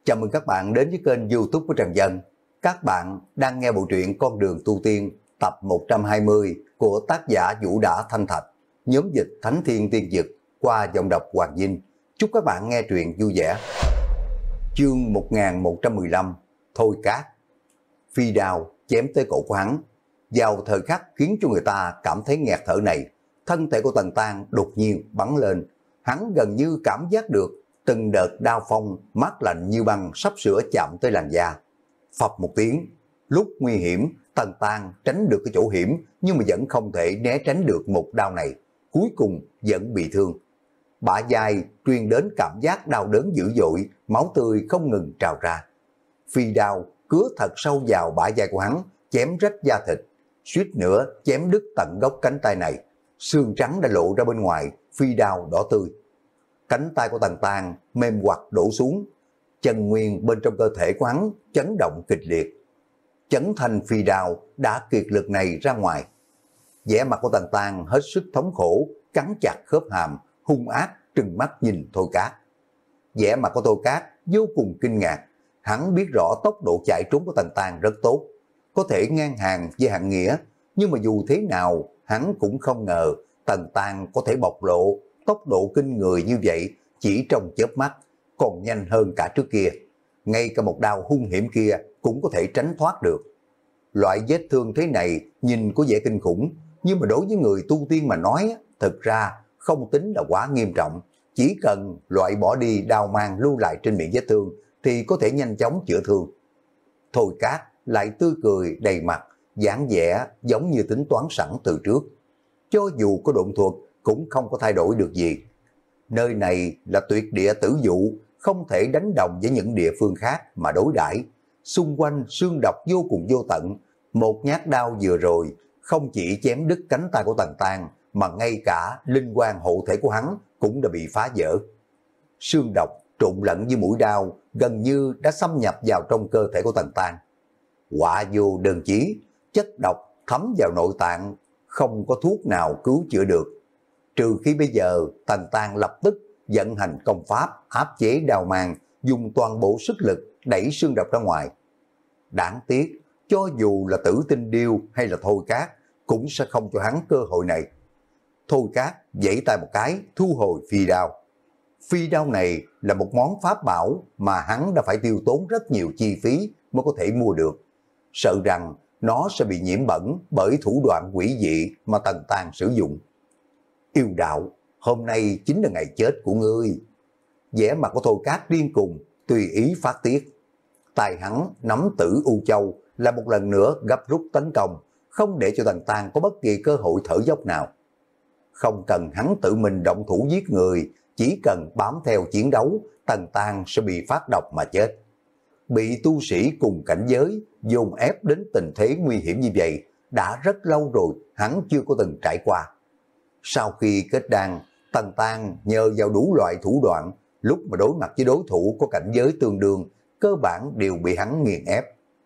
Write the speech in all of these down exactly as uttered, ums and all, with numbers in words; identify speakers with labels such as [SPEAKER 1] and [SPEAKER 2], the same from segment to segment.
[SPEAKER 1] Chào mừng các bạn đến với kênh YouTube của Trần Dân. Các bạn đang nghe bộ truyện Con đường tu tiên tập một trăm hai mươi của tác giả Vũ Đã Thanh Thạch, nhóm dịch Thánh Thiên Tiên Dực qua giọng đọc Hoàng Vinh. Chúc các bạn nghe truyện vui vẻ. Chương một nghìn một trăm mười lăm Thôi Cát. Phi đao chém tới cổ của hắn, vào thời khắc khiến cho người ta cảm thấy nghẹt thở này, thân thể của Tần Tang đột nhiên bắn lên. Hắn gần như cảm giác được từng đợt đao phong mát lạnh như băng sắp sửa chạm tới làn da. Phập một tiếng, lúc nguy hiểm, Tần Tang tránh được cái chỗ hiểm nhưng mà vẫn không thể né tránh được một đao này, cuối cùng vẫn bị thương. Bả vai truyền đến cảm giác đau đớn dữ dội, máu tươi không ngừng trào ra. Phi đao cứa thật sâu vào bả vai của hắn, chém rách da thịt, suýt nữa chém đứt tận gốc cánh tay này. Xương trắng đã lộ ra bên ngoài, phi đao đỏ tươi. Cánh tay của Tần Tang mềm quặt đổ xuống, chân nguyên bên trong cơ thể của hắn chấn động kịch liệt. Chấn thành phi đao đã kiệt lực này ra ngoài. Vẻ mặt của Tần Tang hết sức thống khổ, cắn chặt khớp hàm, hung ác trừng mắt nhìn Thôi Cát. Vẻ mặt của Thôi Cát vô cùng kinh ngạc, hắn biết rõ tốc độ chạy trốn của Tần Tang rất tốt, có thể ngang hàng với Hạng Nghĩa, nhưng mà dù thế nào hắn cũng không ngờ Tần Tang có thể bộc lộ tốc độ kinh người như vậy chỉ trong chớp mắt, còn nhanh hơn cả trước kia. Ngay cả một đao hung hiểm kia cũng có thể tránh thoát được. Loại vết thương thế này nhìn có vẻ kinh khủng, nhưng mà đối với người tu tiên mà nói, thực ra không tính là quá nghiêm trọng. Chỉ cần loại bỏ đi đao mang lưu lại trên miệng vết thương thì có thể nhanh chóng chữa thương. Thôi Cát lại tươi cười đầy mặt, dáng vẻ giống như tính toán sẵn từ trước. Cho dù có độn thuật cũng không có thay đổi được gì. Nơi này là tuyệt địa tử dụ, không thể đánh đồng với những địa phương khác mà đối đãi. Xung quanh xương độc vô cùng vô tận, một nhát đao vừa rồi không chỉ chém đứt cánh tay của Tần Tang, mà ngay cả linh quan hộ thể của hắn cũng đã bị phá vỡ. Xương độc trộn lẫn với mũi đao gần như đã xâm nhập vào trong cơ thể của Tần Tang. Họa vô đơn chí, chất độc thấm vào nội tạng, không có thuốc nào cứu chữa được. Trừ khi bây giờ Tần Tang lập tức vận hành công pháp áp chế đao mang, dùng toàn bộ sức lực đẩy xương độc ra ngoài. Đáng tiếc, cho dù là Tử Tinh Điêu hay là Thôi Cát cũng sẽ không cho hắn cơ hội này. Thôi Cát giãy tay một cái thu hồi phi đao. Phi đao này là một món pháp bảo mà hắn đã phải tiêu tốn rất nhiều chi phí mới có thể mua được. Sợ rằng nó sẽ bị nhiễm bẩn bởi thủ đoạn quỷ dị mà Tần Tang sử dụng. Yêu đạo, hôm nay chính là ngày chết của ngươi. Vẻ mặt của Thôi Cát điên cùng, tùy ý phát tiết. Tài hắn nắm Tử U Châu là một lần nữa gấp rút tấn công, không để cho Tần Tang có bất kỳ cơ hội thở dốc nào. Không cần hắn tự mình động thủ giết người, chỉ cần bám theo chiến đấu, Tần Tang sẽ bị phát độc mà chết. Bị tu sĩ cùng cảnh giới dồn ép đến tình thế nguy hiểm như vậy, đã rất lâu rồi hắn chưa có từng trải qua. Sau khi kết đan, Tần Tang nhờ vào đủ loại thủ đoạn, lúc mà đối mặt với đối thủ có cảnh giới tương đương, cơ bản đều bị hắn nghiền ép.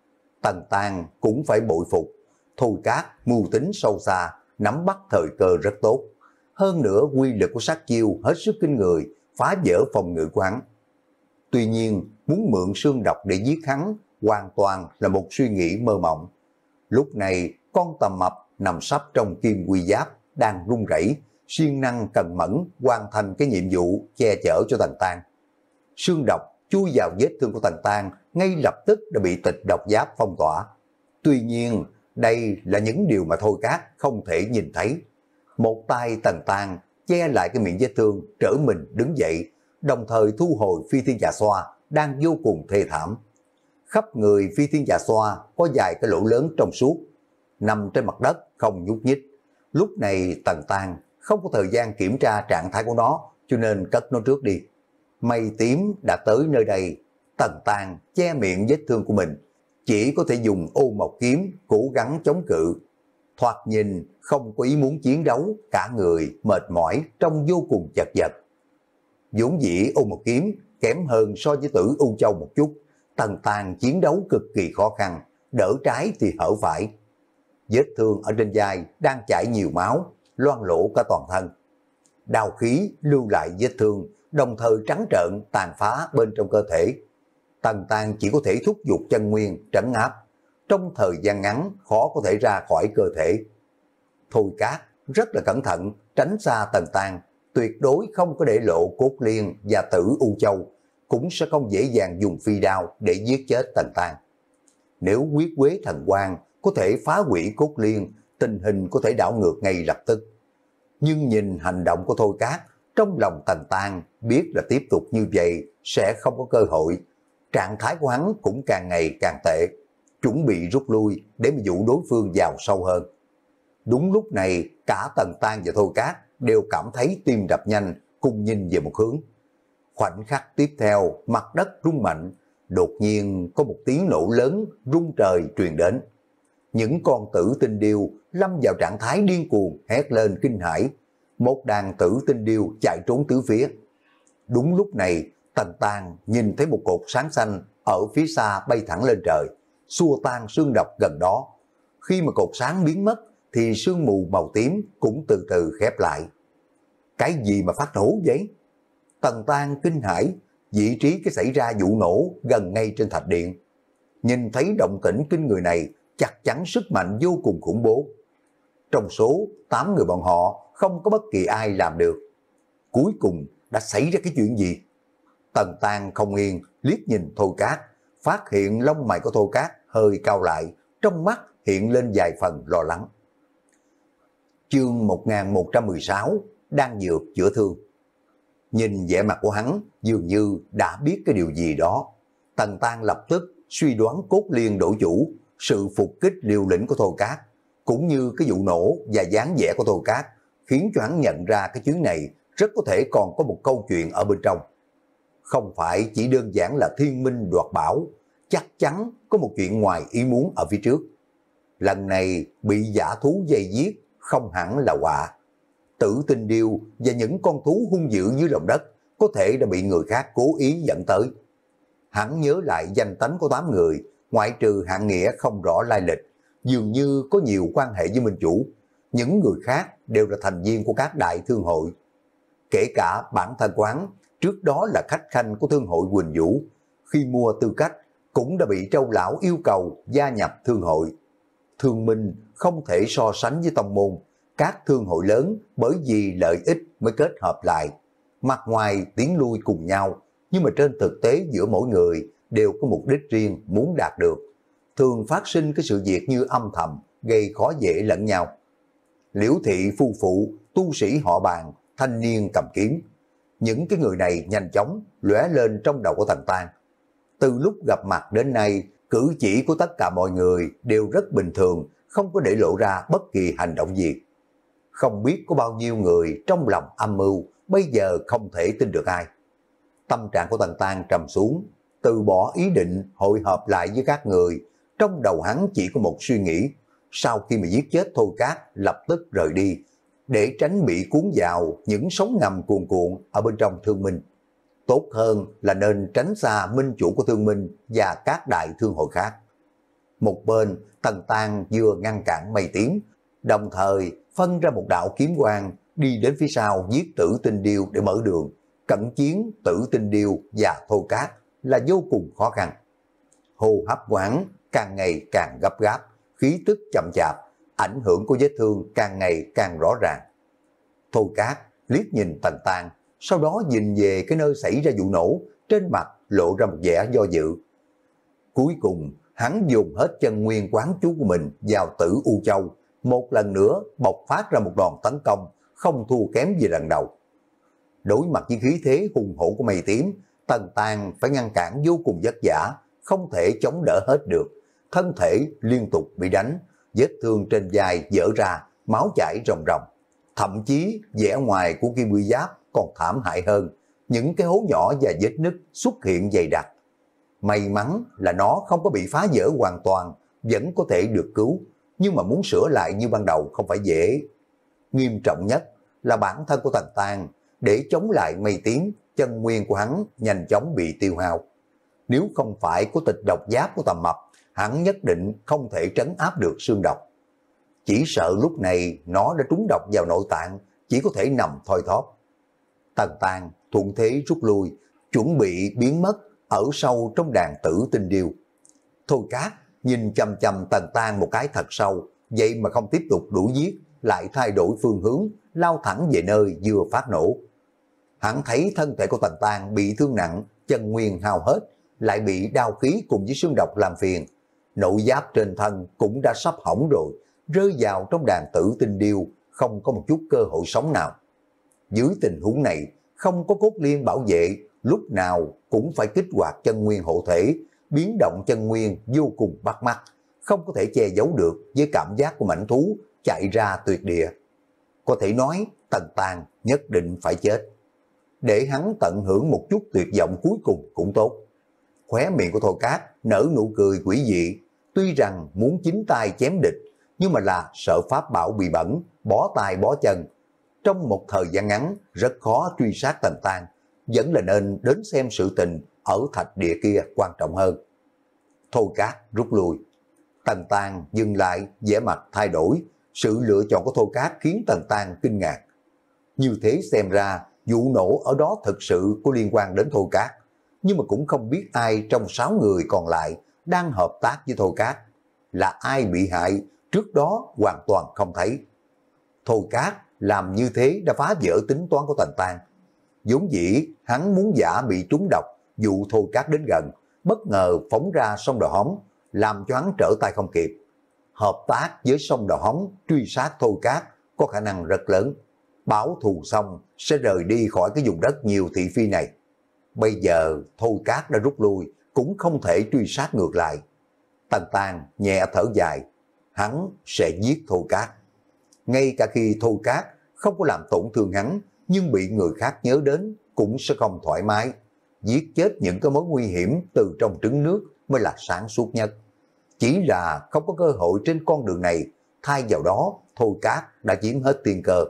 [SPEAKER 1] Tần Tang cũng phải bội phục, Thôi Cát mưu tính sâu xa, nắm bắt thời cơ rất tốt. Hơn nữa quy lực của sát chiêu hết sức kinh người, phá vỡ phòng ngự của hắn. Tuy nhiên, muốn mượn xương độc để giết hắn hoàn toàn là một suy nghĩ mơ mộng. Lúc này, con tầm mập nằm sấp trong kim quy giáp đang run rẩy, siêng năng cần mẫn hoàn thành cái nhiệm vụ che chở cho Tần Tang. Xương độc chui vào vết thương của Tần Tang ngay lập tức đã bị tịch độc giáp phong tỏa. Tuy nhiên, đây là những điều mà Thôi Cát không thể nhìn thấy. Một tay Tần Tang che lại cái miệng vết thương, trở mình đứng dậy, đồng thời thu hồi phi thiên dạ xoa đang vô cùng thê thảm. Khắp người phi thiên dạ xoa có vài cái lỗ lớn trong suốt, nằm trên mặt đất không nhúc nhích. Lúc này Tần Tang không có thời gian kiểm tra trạng thái của nó, cho nên cất nó trước đi. Mây tím đã tới nơi đây, Tần Tang che miệng vết thương của mình, chỉ có thể dùng ô mộc kiếm cố gắng chống cự. Thoạt nhìn không có ý muốn chiến đấu, cả người mệt mỏi trông vô cùng chật vật. Vốn dĩ ô mộc kiếm kém hơn so với Tử U Châu một chút, Tần Tang chiến đấu cực kỳ khó khăn, đỡ trái thì hở phải. Vết thương ở trên vai đang chảy nhiều máu, loang lổ cả toàn thân. Đao khí lưu lại vết thương, đồng thời trắng trợn tàn phá bên trong cơ thể. Tần Tang chỉ có thể thúc giục chân nguyên trấn áp, trong thời gian ngắn khó có thể ra khỏi cơ thể. Thôi Cát rất là cẩn thận tránh xa Tần Tang, tuyệt đối không có để lộ Cốt Liên và Tử U Châu, cũng sẽ không dễ dàng dùng phi đao để giết chết Tần Tang. Nếu quyết quế thần quang có thể phá hủy Cốt Liên, tình hình có thể đảo ngược ngay lập tức. Nhưng nhìn hành động của Thôi Cát, trong lòng Tần Tang biết là tiếp tục như vậy sẽ không có cơ hội. Trạng thái của hắn cũng càng ngày càng tệ, chuẩn bị rút lui để mà dụ đối phương vào sâu hơn. Đúng lúc này, cả Tần Tang và Thôi Cát đều cảm thấy tim đập nhanh, cùng nhìn về một hướng. Khoảnh khắc tiếp theo, mặt đất rung mạnh, đột nhiên có một tiếng nổ lớn rung trời truyền đến. Những con tử tinh điêu lâm vào trạng thái điên cuồng hét lên kinh hãi. Một đàn tử tinh điêu chạy trốn tứ phía. Đúng lúc này, Tần Tang nhìn thấy một cột sáng xanh ở phía xa bay thẳng lên trời, xua tan sương độc gần đó. Khi mà cột sáng biến mất, thì sương mù màu tím cũng từ từ khép lại. Cái gì mà phát nổ vậy? Tần Tang kinh hãi, vị trí cái xảy ra vụ nổ gần ngay trên thạch điện. Nhìn thấy động tĩnh kinh người này, chắc chắn sức mạnh vô cùng khủng bố. Trong số tám người bọn họ, không có bất kỳ ai làm được. Cuối cùng đã xảy ra cái chuyện gì? Tần Tang không yên, liếc nhìn Thôi Cát, phát hiện lông mày của Thôi Cát hơi cao lại, trong mắt hiện lên vài phần lo lắng. Chương một nghìn một trăm mười sáu, đang dược chữa thương. Nhìn vẻ mặt của hắn dường như đã biết cái điều gì đó. Tần Tang lập tức suy đoán Cốt Liên đổi chủ, sự phục kích liều lĩnh của Thôi Cát, cũng như cái vụ nổ và dáng vẻ của Thôi Cát, khiến cho hắn nhận ra cái chuyến này rất có thể còn có một câu chuyện ở bên trong. Không phải chỉ đơn giản là thiên minh đoạt bảo, chắc chắn có một chuyện ngoài ý muốn ở phía trước. Lần này bị dã thú dây giết không hẳn là họa. Tử tinh điêu và những con thú hung dữ dưới lòng đất có thể đã bị người khác cố ý dẫn tới. Hắn nhớ lại danh tánh của tám người, ngoại trừ Hạng Nghĩa không rõ lai lịch, dường như có nhiều quan hệ với minh chủ. Những người khác đều là thành viên của các đại thương hội. Kể cả bản thân quán, trước đó là khách khanh của thương hội Quỳnh Vũ, khi mua tư cách cũng đã bị Châu Lão yêu cầu gia nhập thương hội. Thương minh không thể so sánh với tông môn, các thương hội lớn bởi vì lợi ích mới kết hợp lại. Mặt ngoài tiến lui cùng nhau, nhưng mà trên thực tế giữa mỗi người đều có mục đích riêng muốn đạt được. Thường phát sinh cái sự việc như âm thầm, gây khó dễ lẫn nhau. Liễu thị phu phụ, tu sĩ họ Bàn, thanh niên cầm kiếm. Những cái người này nhanh chóng lóe lên trong đầu của Tần Tang. Từ lúc gặp mặt đến nay, cử chỉ của tất cả mọi người đều rất bình thường, không có để lộ ra bất kỳ hành động gì. Không biết có bao nhiêu người trong lòng âm mưu, bây giờ không thể tin được ai. Tâm trạng của Tần Tang trầm xuống, từ bỏ ý định hội họp lại với các người. Trong đầu hắn chỉ có một suy nghĩ, sau khi mà giết chết Thôi Cát lập tức rời đi, để tránh bị cuốn vào những sóng ngầm cuồn cuộn ở bên trong thương minh. Tốt hơn là nên tránh xa minh chủ của thương minh và các đại thương hội khác. Một bên, Tần Tang vừa ngăn cản Mây Tím, đồng thời phân ra một đạo kiếm quang đi đến phía sau giết Tử Tinh Điêu để mở đường. Cận chiến Tử Tinh Điêu và Thôi Cát là vô cùng khó khăn. Hô hấp quán càng ngày càng gấp gáp, khí tức chậm chạp, ảnh hưởng của vết thương càng ngày càng rõ ràng. Thôi Cát liếc nhìn Tần Tang, sau đó nhìn về cái nơi xảy ra vụ nổ, trên mặt lộ ra một vẻ do dự. Cuối cùng, hắn dùng hết chân nguyên quán chú của mình vào Tử U Châu, một lần nữa bộc phát ra một đòn tấn công, không thua kém gì lần đầu. Đối mặt với khí thế hùng hổ của Mây Tím, Tần Tang phải ngăn cản vô cùng vất vả, không thể chống đỡ hết được. Thân thể liên tục bị đánh, vết thương trên vai vỡ ra, máu chảy ròng ròng. Thậm chí vẻ ngoài của Kim Quy Giáp còn thảm hại hơn, những cái hố nhỏ và vết nứt xuất hiện dày đặc. May mắn là nó không có bị phá vỡ hoàn toàn, vẫn có thể được cứu, nhưng mà muốn sửa lại như ban đầu không phải dễ. Nghiêm trọng nhất là bản thân của Tần Tang, để chống lại Mây Tím, chân nguyên của hắn nhanh chóng bị tiêu hao. Nếu không phải có tịch độc giáp của Tầm Mập, hắn nhất định không thể trấn áp được xương độc. Chỉ sợ lúc này nó đã trúng độc vào nội tạng, chỉ có thể nằm thoi thóp. Tần Tang thuận thế rút lui, chuẩn bị biến mất, ở sâu trong đàn tử tinh điêu. Thôi Cát nhìn chầm chầm Tần Tang một cái thật sâu, vậy mà không tiếp tục đuổi giết, lại thay đổi phương hướng, lao thẳng về nơi vừa phát nổ. Hắn thấy thân thể của Tần Tang bị thương nặng, chân nguyên hao hết, lại bị đao khí cùng với xương độc làm phiền. Nội giáp trên thân cũng đã sắp hỏng rồi, rơi vào trong đàn tử tinh điêu, không có một chút cơ hội sống nào. Dưới tình huống này, không có cốt liên bảo vệ, lúc nào cũng phải kích hoạt chân nguyên hộ thể, biến động chân nguyên vô cùng bắt mắt, không có thể che giấu được với cảm giác của mãnh thú chạy ra tuyệt địa. Có thể nói Tần Tang nhất định phải chết, để hắn tận hưởng một chút tuyệt vọng cuối cùng cũng tốt. Khóe miệng của Thôi Cát nở nụ cười quỷ dị, tuy rằng muốn chính tay chém địch, nhưng mà là sợ pháp bảo bị bẩn, bó tay bó chân. Trong một thời gian ngắn rất khó truy sát Tần Tang, vẫn là nên đến xem sự tình ở thạch địa kia quan trọng hơn. Thôi Cát rút lui. Tần Tang dừng lại, vẻ mặt thay đổi. Sự lựa chọn của Thôi Cát khiến Tần Tang kinh ngạc. Như thế xem ra vụ nổ ở đó thực sự có liên quan đến Thôi Cát, nhưng mà cũng không biết ai trong sáu người còn lại đang hợp tác với Thôi Cát. Là ai bị hại trước đó hoàn toàn không thấy. Thôi Cát làm như thế đã phá vỡ tính toán của Tần Tang. Vốn dĩ hắn muốn giả bị trúng độc, dụ Thôi Cát đến gần, bất ngờ phóng ra sông Đò Hóng, làm cho hắn trở tay không kịp. Hợp tác với sông Đò Hóng truy sát Thôi Cát có khả năng rất lớn. Báo thù xong sẽ rời đi khỏi cái vùng đất nhiều thị phi này. Bây giờ Thôi Cát đã rút lui, cũng không thể truy sát ngược lại. Tần Tang nhẹ thở dài, hắn sẽ giết Thôi Cát. Ngay cả khi Thôi Cát không có làm tổn thương hắn, nhưng bị người khác nhớ đến cũng sẽ không thoải mái. Giết chết những cái mối nguy hiểm từ trong trứng nước mới là sáng suốt nhất. Chỉ là không có cơ hội trên con đường này, thay vào đó Thôi Cát đã chiếm hết tiên cơ.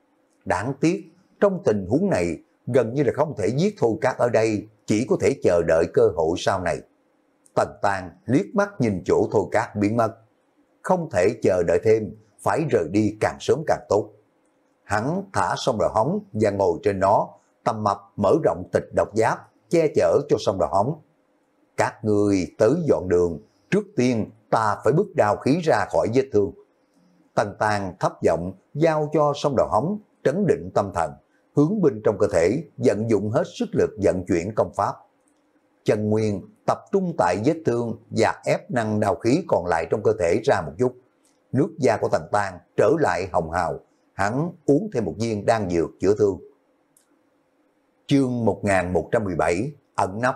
[SPEAKER 1] Đáng tiếc, trong tình huống này gần như là không thể giết Thôi Cát ở đây, chỉ có thể chờ đợi cơ hội sau này. Tần Tang liếc mắt nhìn chỗ Thôi Cát biến mất. Không thể chờ đợi thêm, phải rời đi càng sớm càng tốt. Hắn thả sông Đò Hóng và ngồi trên nó, tầm mập mở rộng tịch độc giáp, che chở cho sông Đò Hóng. Các ngươi tới dọn đường, trước tiên ta phải bước đao khí ra khỏi vết thương. Tần Tang thấp giọng giao cho sông Đò Hóng trấn định tâm thần, hướng bên trong cơ thể vận dụng hết sức lực vận chuyển công pháp. Chân nguyên tập trung tại vết thương và ép năng đao khí còn lại trong cơ thể ra một chút. Nước da của Tần Tang trở lại hồng hào, hắn uống thêm một viên đan dược chữa thương. Chương một nghìn một trăm mười bảy ẩn nấp.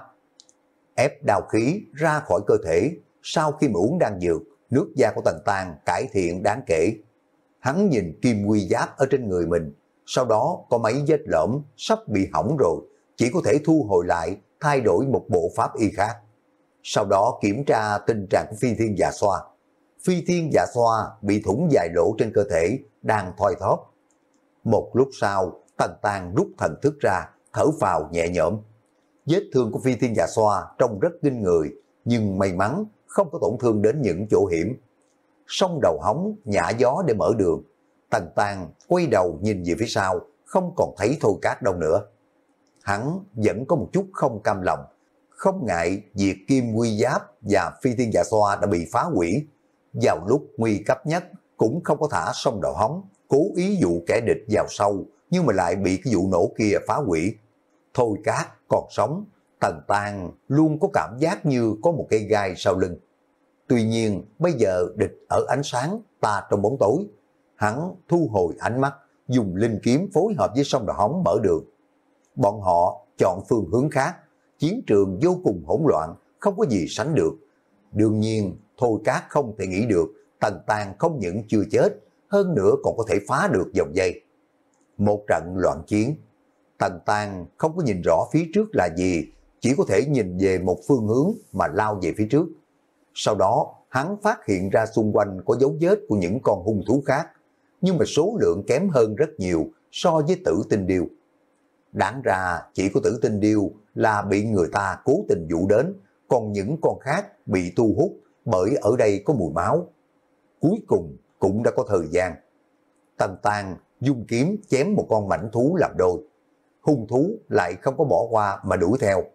[SPEAKER 1] Ép đao khí ra khỏi cơ thể, sau khi mà uống đan dược, nước da của Tần Tang cải thiện đáng kể. Hắn nhìn kim quy giáp ở trên người mình, sau đó có mấy vết lõm sắp bị hỏng rồi, chỉ có thể thu hồi lại, thay đổi một bộ pháp y khác. Sau đó kiểm tra tình trạng của Phi Thiên Dạ Xoa. Phi Thiên Dạ Xoa bị thủng vài lỗ trên cơ thể, đang thoi thóp. Một lúc sau, Tần Tang rút thần thức ra, thở phào nhẹ nhõm. Vết thương của Phi Thiên Dạ Xoa trông rất kinh người, nhưng may mắn không có tổn thương đến những chỗ hiểm. Sông Đầu Hóng nhả gió để mở đường. Tần Tang quay đầu nhìn về phía sau, không còn thấy Thôi Cát đâu nữa. Hắn vẫn có một chút không cam lòng, không ngại việc kim quy giáp và Phi Thiên Dạ Xoa đã bị phá hủy. Vào lúc nguy cấp nhất cũng không có thả sông Đầu Hóng, cố ý dụ kẻ địch vào sâu, nhưng mà lại bị cái vụ nổ kia phá hủy. Thôi Cát còn sống, Tần Tang luôn có cảm giác như có một cây gai sau lưng. Tuy nhiên bây giờ địch ở ánh sáng, ta trong bóng tối. Hắn thu hồi ánh mắt, dùng linh kiếm phối hợp với sông Đò Hóng mở đường. Bọn họ chọn phương hướng khác, chiến trường vô cùng hỗn loạn, không có gì sánh được. Đương nhiên Thôi Cát không thể nghĩ được Tần Tang không những chưa chết, hơn nữa còn có thể phá được vòng dây. Một trận loạn chiến, Tần Tang không có nhìn rõ phía trước là gì, chỉ có thể nhìn về một phương hướng mà lao về phía trước. Sau đó hắn phát hiện ra xung quanh có dấu vết của những con hung thú khác, nhưng mà số lượng kém hơn rất nhiều so với Tử Tinh Điêu. Đáng ra chỉ có Tử Tinh Điêu là bị người ta cố tình dụ đến, còn những con khác bị thu hút bởi ở đây có mùi máu. Cuối cùng cũng đã có thời gian. Tần Tang dùng kiếm chém một con mãnh thú làm đôi. Hung thú lại không có bỏ qua mà đuổi theo.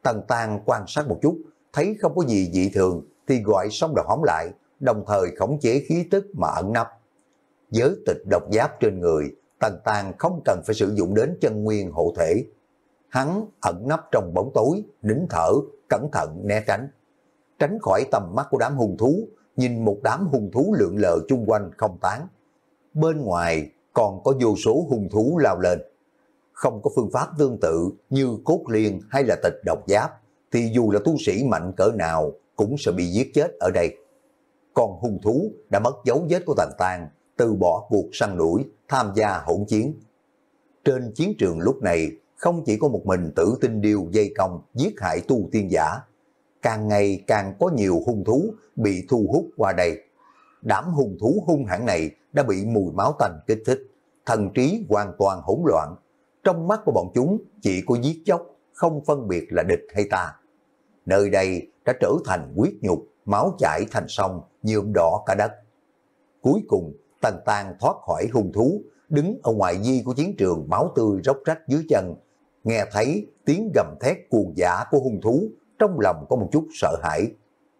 [SPEAKER 1] Tần Tang quan sát một chút, thấy không có gì dị thường thì gọi xong đầu hóng lại, đồng thời khống chế khí tức mà ẩn nấp. Với tịch độc giáp trên người, Tần Tang không cần phải sử dụng đến chân nguyên hộ thể. Hắn ẩn nấp trong bóng tối, nín thở, cẩn thận né tránh. Tránh khỏi tầm mắt của đám hung thú, nhìn một đám hung thú lượn lờ chung quanh không tán. Bên ngoài còn có vô số hung thú lao lên. Không có phương pháp tương tự như cốt liên hay là tịch độc giáp, thì dù là tu sĩ mạnh cỡ nào cũng sẽ bị giết chết ở đây. Còn hung thú đã mất dấu vết của Tần Tang, từ bỏ cuộc săn đuổi, tham gia hỗn chiến. Trên chiến trường lúc này, không chỉ có một mình Tử Tinh Điêu dây công giết hại tu tiên giả, càng ngày càng có nhiều hung thú bị thu hút qua đây. Đám hung thú hung hãn này đã bị mùi máu tanh kích thích, thần trí hoàn toàn hỗn loạn. Trong mắt của bọn chúng chỉ có giết chóc, không phân biệt là địch hay ta. Nơi đây đã trở thành huyết nhục, máu chảy thành sông, nhuộm đỏ cả đất. Cuối cùng, Tần Tang thoát khỏi hung thú, đứng ở ngoài vi của chiến trường, máu tươi róc rách dưới chân, nghe thấy tiếng gầm thét cuồng dã của hung thú, trong lòng có một chút sợ hãi.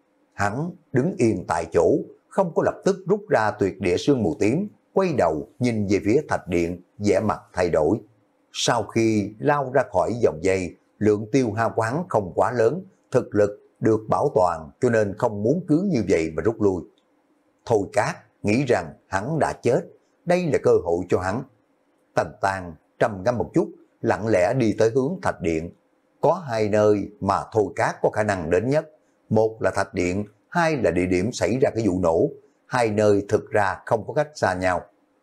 [SPEAKER 1] Hắn đứng yên tại chỗ, không có lập tức rút ra tuyệt địa sương mù tím, quay đầu nhìn về phía thạch điện, vẻ mặt thay đổi. Sau khi lao ra khỏi dòng dây, lượng tiêu hao của hắn không quá lớn, thực lực được bảo toàn cho nên không muốn cứ như vậy mà rút lui. Thôi Cát nghĩ rằng hắn đã chết, đây là cơ hội cho hắn. Tần Tang trầm ngâm một chút, lặng lẽ đi tới hướng thạch điện. Có hai nơi mà Thôi Cát có khả năng đến nhất, một là thạch điện, hai là địa điểm xảy ra cái vụ nổ. Hai nơi thực ra không có cách xa nhau.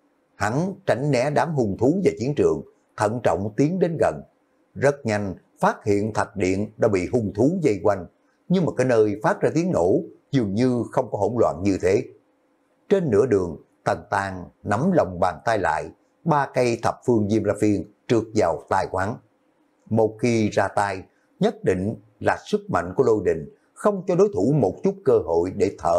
[SPEAKER 1] Hắn tránh né đám hung thú về chiến trường, thận trọng tiến đến gần. Rất nhanh phát hiện thạch điện đã bị hung thú vây quanh, nhưng mà cái nơi phát ra tiếng nổ dường như không có hỗn loạn như thế. Trên nửa đường, Tần Tang nắm lòng bàn tay lại, ba cây thập phương diêm la phiên trượt vào tay của hắn. Một khi ra tay, nhất định là sức mạnh của lôi đình, không cho đối thủ một chút cơ hội để thở.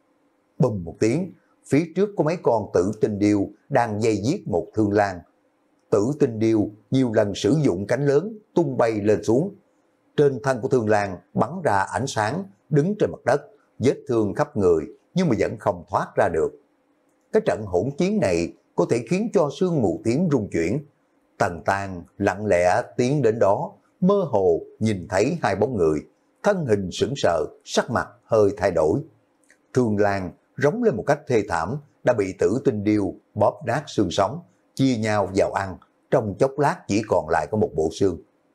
[SPEAKER 1] Bùm một tiếng, phía trước có mấy con Tử Tinh Điêu đang dây giết một thương lang. Tử Tinh Điêu nhiều lần sử dụng cánh lớn tung bay lên xuống. Trên thân của thương lang bắn ra ánh sáng, đứng trên mặt đất, vết thương khắp người nhưng mà vẫn không thoát ra được. Cái trận hỗn chiến này có thể khiến cho sương mù tím rung chuyển. Tần Tang lặng lẽ tiến đến đó, mơ hồ nhìn thấy hai bóng người, thân hình sững sờ, sắc mặt hơi thay đổi. Thương lang rống lên một cách thê thảm, đã bị Tử Tinh Điêu bóp nát xương sống, chia nhau vào ăn, trong chốc lát chỉ còn lại có một bộ xương.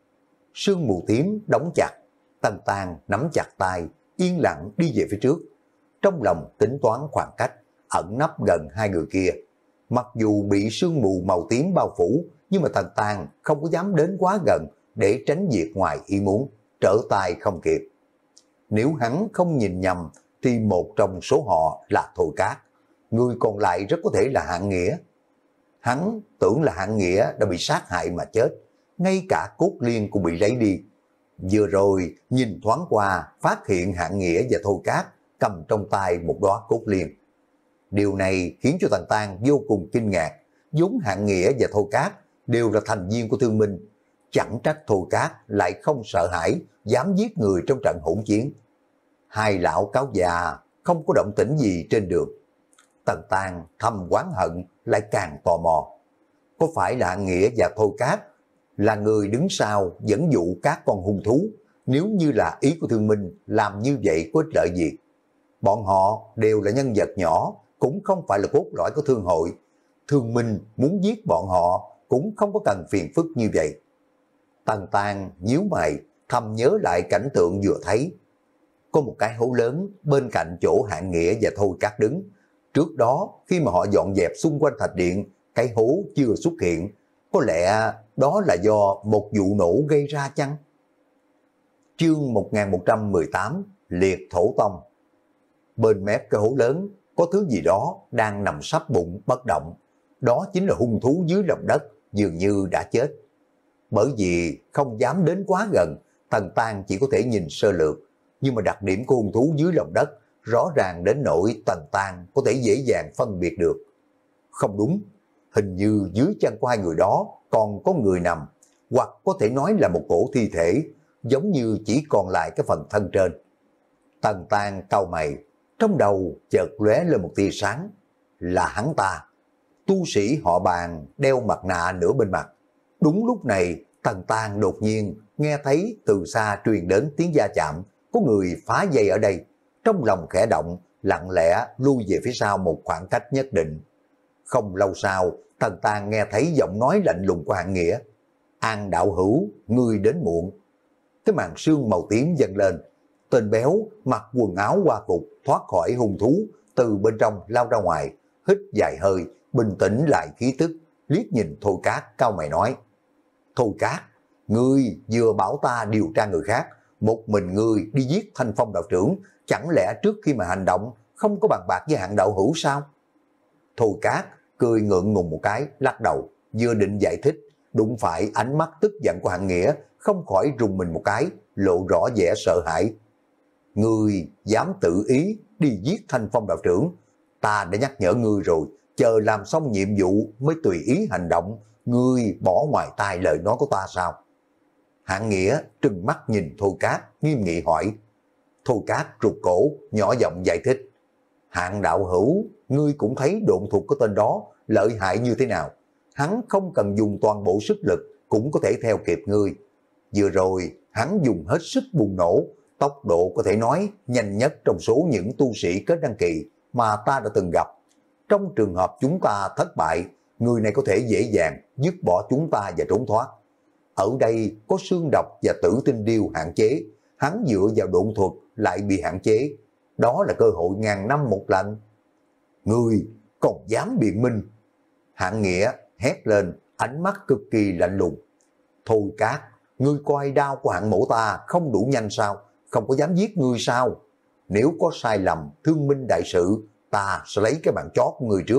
[SPEAKER 1] Sương mù tím đóng chặt, Tần Tang nắm chặt tay, yên lặng đi về phía trước. Trong lòng tính toán khoảng cách, ẩn nấp gần hai người kia. Mặc dù bị sương mù màu tím bao phủ, nhưng mà Tần Tang không có dám đến quá gần để tránh việc ngoài ý muốn, trở tay không kịp. Nếu hắn không nhìn nhầm, thì một trong số họ là Thôi Cát, người còn lại rất có thể là Hạng Nghĩa. Hắn tưởng là Hạng Nghĩa đã bị sát hại mà chết, ngay cả cốt liên cũng bị lấy đi. Vừa rồi nhìn thoáng qua, phát hiện Hạng Nghĩa và Thôi Cát cầm trong tay một đóa cốt liên. Điều này khiến cho Tần Tang vô cùng kinh ngạc. Vốn Hạng Nghĩa và Thôi Cát đều là thành viên của Thương Minh, chẳng trách Thôi Cát lại không sợ hãi, dám giết người trong trận hỗn chiến. Hai lão cáo già không có động tĩnh gì trên đường. Tần Tang thầm oán hận, lại càng tò mò. Có phải là Hạng Nghĩa và Thôi Cát là người đứng sau dẫn dụ các con hung thú? Nếu như là ý của Thương Minh, làm như vậy có ích lợi gì? Bọn họ đều là nhân vật nhỏ, cũng không phải là cốt lõi của thương hội. Thương Minh muốn giết bọn họ cũng không có cần phiền phức như vậy. Tần Tang nhíu mày, thầm nhớ lại cảnh tượng vừa thấy. Có một cái hố lớn bên cạnh chỗ Hạng Nghĩa và Thôi Cát đứng. Trước đó, khi mà họ dọn dẹp xung quanh thạch điện, cái hố chưa xuất hiện. Có lẽ đó là do một vụ nổ gây ra chăng? Chương một nghìn một trăm mười tám, Liệt Thổ Tông. Bên mép cái hố lớn, có thứ gì đó đang nằm sắp bụng bất động. Đó chính là hung thú dưới lòng đất, dường như đã chết. Bởi vì không dám đến quá gần, Tần Tang chỉ có thể nhìn sơ lược. Nhưng mà đặc điểm của hung thú dưới lòng đất rõ ràng đến nỗi Tần Tang có thể dễ dàng phân biệt được. Không đúng, hình như dưới chân của hai người đó còn có người nằm, hoặc có thể nói là một cổ thi thể. giống như chỉ còn lại cái phần thân trên. Tần Tang cau mày, trong đầu chợt lóe lên một tia sáng, là hắn ta. Tu sĩ họ Bàn đeo mặt nạ nửa bên mặt. Đúng lúc này, Tần Tang đột nhiên nghe thấy từ xa truyền đến tiếng va chạm, có người phá dây ở đây. Trong lòng khẽ động, lặng lẽ lui về phía sau một khoảng cách nhất định. Không lâu sau, Tần Tang nghe thấy giọng nói lạnh lùng của Hạng Nghĩa. An đạo hữu, ngươi đến muộn. Cái màn sương màu tím dâng lên. Tên béo mặc quần áo hoa phục thoát khỏi hung thú, từ bên trong lao ra ngoài, hít dài hơi, bình tĩnh lại khí tức, liếc nhìn Thôi Cát cau mày nói. Thôi Cát, ngươi vừa bảo ta điều tra người khác, một mình ngươi đi giết Thanh Phong đạo trưởng, chẳng lẽ trước khi mà hành động không có bàn bạc với Hạng đạo hữu sao? Thôi Cát cười ngượng ngùng một cái, lắc đầu, vừa định giải thích, đụng phải ánh mắt tức giận của Hạng Nghĩa, không khỏi rùng mình một cái, lộ rõ vẻ sợ hãi. Ngươi dám tự ý đi giết Thanh Phong đạo trưởng, ta đã nhắc nhở ngươi rồi, chờ làm xong nhiệm vụ mới tùy ý hành động, ngươi bỏ ngoài tai lời nói của ta sao? Hạng Nghĩa trừng mắt nhìn Thôi Cát, nghiêm nghị hỏi. Thôi Cát rụt cổ, nhỏ giọng giải thích. Hạng đạo hữu, ngươi cũng thấy độn thuật của tên đó lợi hại như thế nào. Hắn không cần dùng toàn bộ sức lực cũng có thể theo kịp ngươi. Vừa rồi, hắn dùng hết sức bùng nổ, tốc độ có thể nói nhanh nhất trong số những tu sĩ kết đăng kỳ mà ta đã từng gặp. Trong trường hợp chúng ta thất bại, người này có thể dễ dàng dứt bỏ chúng ta và trốn thoát. Ở đây có xương độc và tử tinh điêu hạn chế, hắn dựa vào độn thuật lại bị hạn chế. Đó là cơ hội ngàn năm một lần. Ngươi còn dám biện minh? Hạng Nghĩa hét lên, ánh mắt cực kỳ lạnh lùng. Thôi Cát, ngươi coi đao của Hạng mổ ta không đủ nhanh sao? Không có dám giết ngươi sao? Nếu có sai lầm, thương minh đại sự, ta sẽ lấy cái bàn chó của ngươi trước.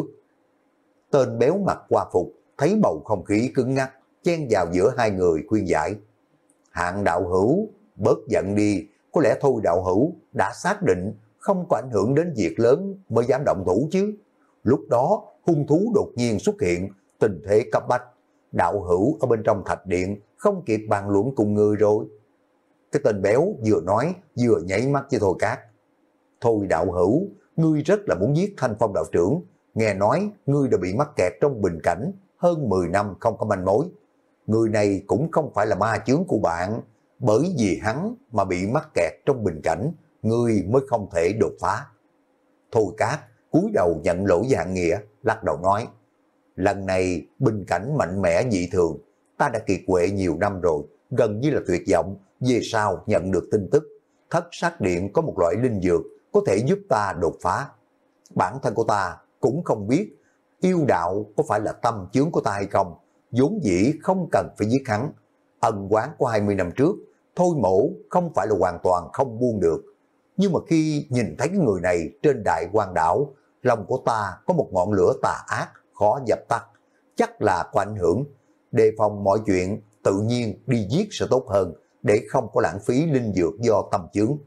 [SPEAKER 1] Tên béo mặt hoa phục, thấy bầu không khí cứng ngắc, chen vào giữa hai người khuyên giải. Hạng đạo hữu, bớt giận đi, có lẽ Thôi đạo hữu đã xác định không có ảnh hưởng đến việc lớn mới dám động thủ chứ. Lúc đó hung thú đột nhiên xuất hiện, tình thế cấp bách. Đạo hữu ở bên trong thạch điện không kịp bàn luận cùng người rồi. Cái tên béo vừa nói vừa nháy mắt với Thôi Cát. Thôi đạo hữu, ngươi rất là muốn giết Thanh Phong đạo trưởng. Nghe nói ngươi đã bị mắc kẹt trong bình cảnh hơn mười năm không có manh mối. Người này cũng không phải là ma chướng của bạn, bởi vì hắn mà bị mắc kẹt trong bình cảnh, ngươi mới không thể đột phá. Thôi Cát cúi đầu nhận lỗi với Hạng Nghĩa, lắc đầu nói. Lần này bình cảnh mạnh mẽ dị thường, ta đã kiệt quệ nhiều năm rồi, gần như là tuyệt vọng. Về sau nhận được tin tức, thất sát điện có một loại linh dược có thể giúp ta đột phá. Bản thân của ta cũng không biết yêu đạo có phải là tâm chướng của ta hay không, vốn dĩ không cần phải giết hắn. Ân oán của hai mươi năm trước, Thôi mổ không phải là hoàn toàn không buông được. Nhưng mà khi nhìn thấy cái người này trên đại quan đảo, lòng của ta có một ngọn lửa tà ác khó dập tắt, chắc là có ảnh hưởng. Đề phòng mọi chuyện, tự nhiên đi giết sẽ tốt hơn, để không có lãng phí linh dược do tâm chướng.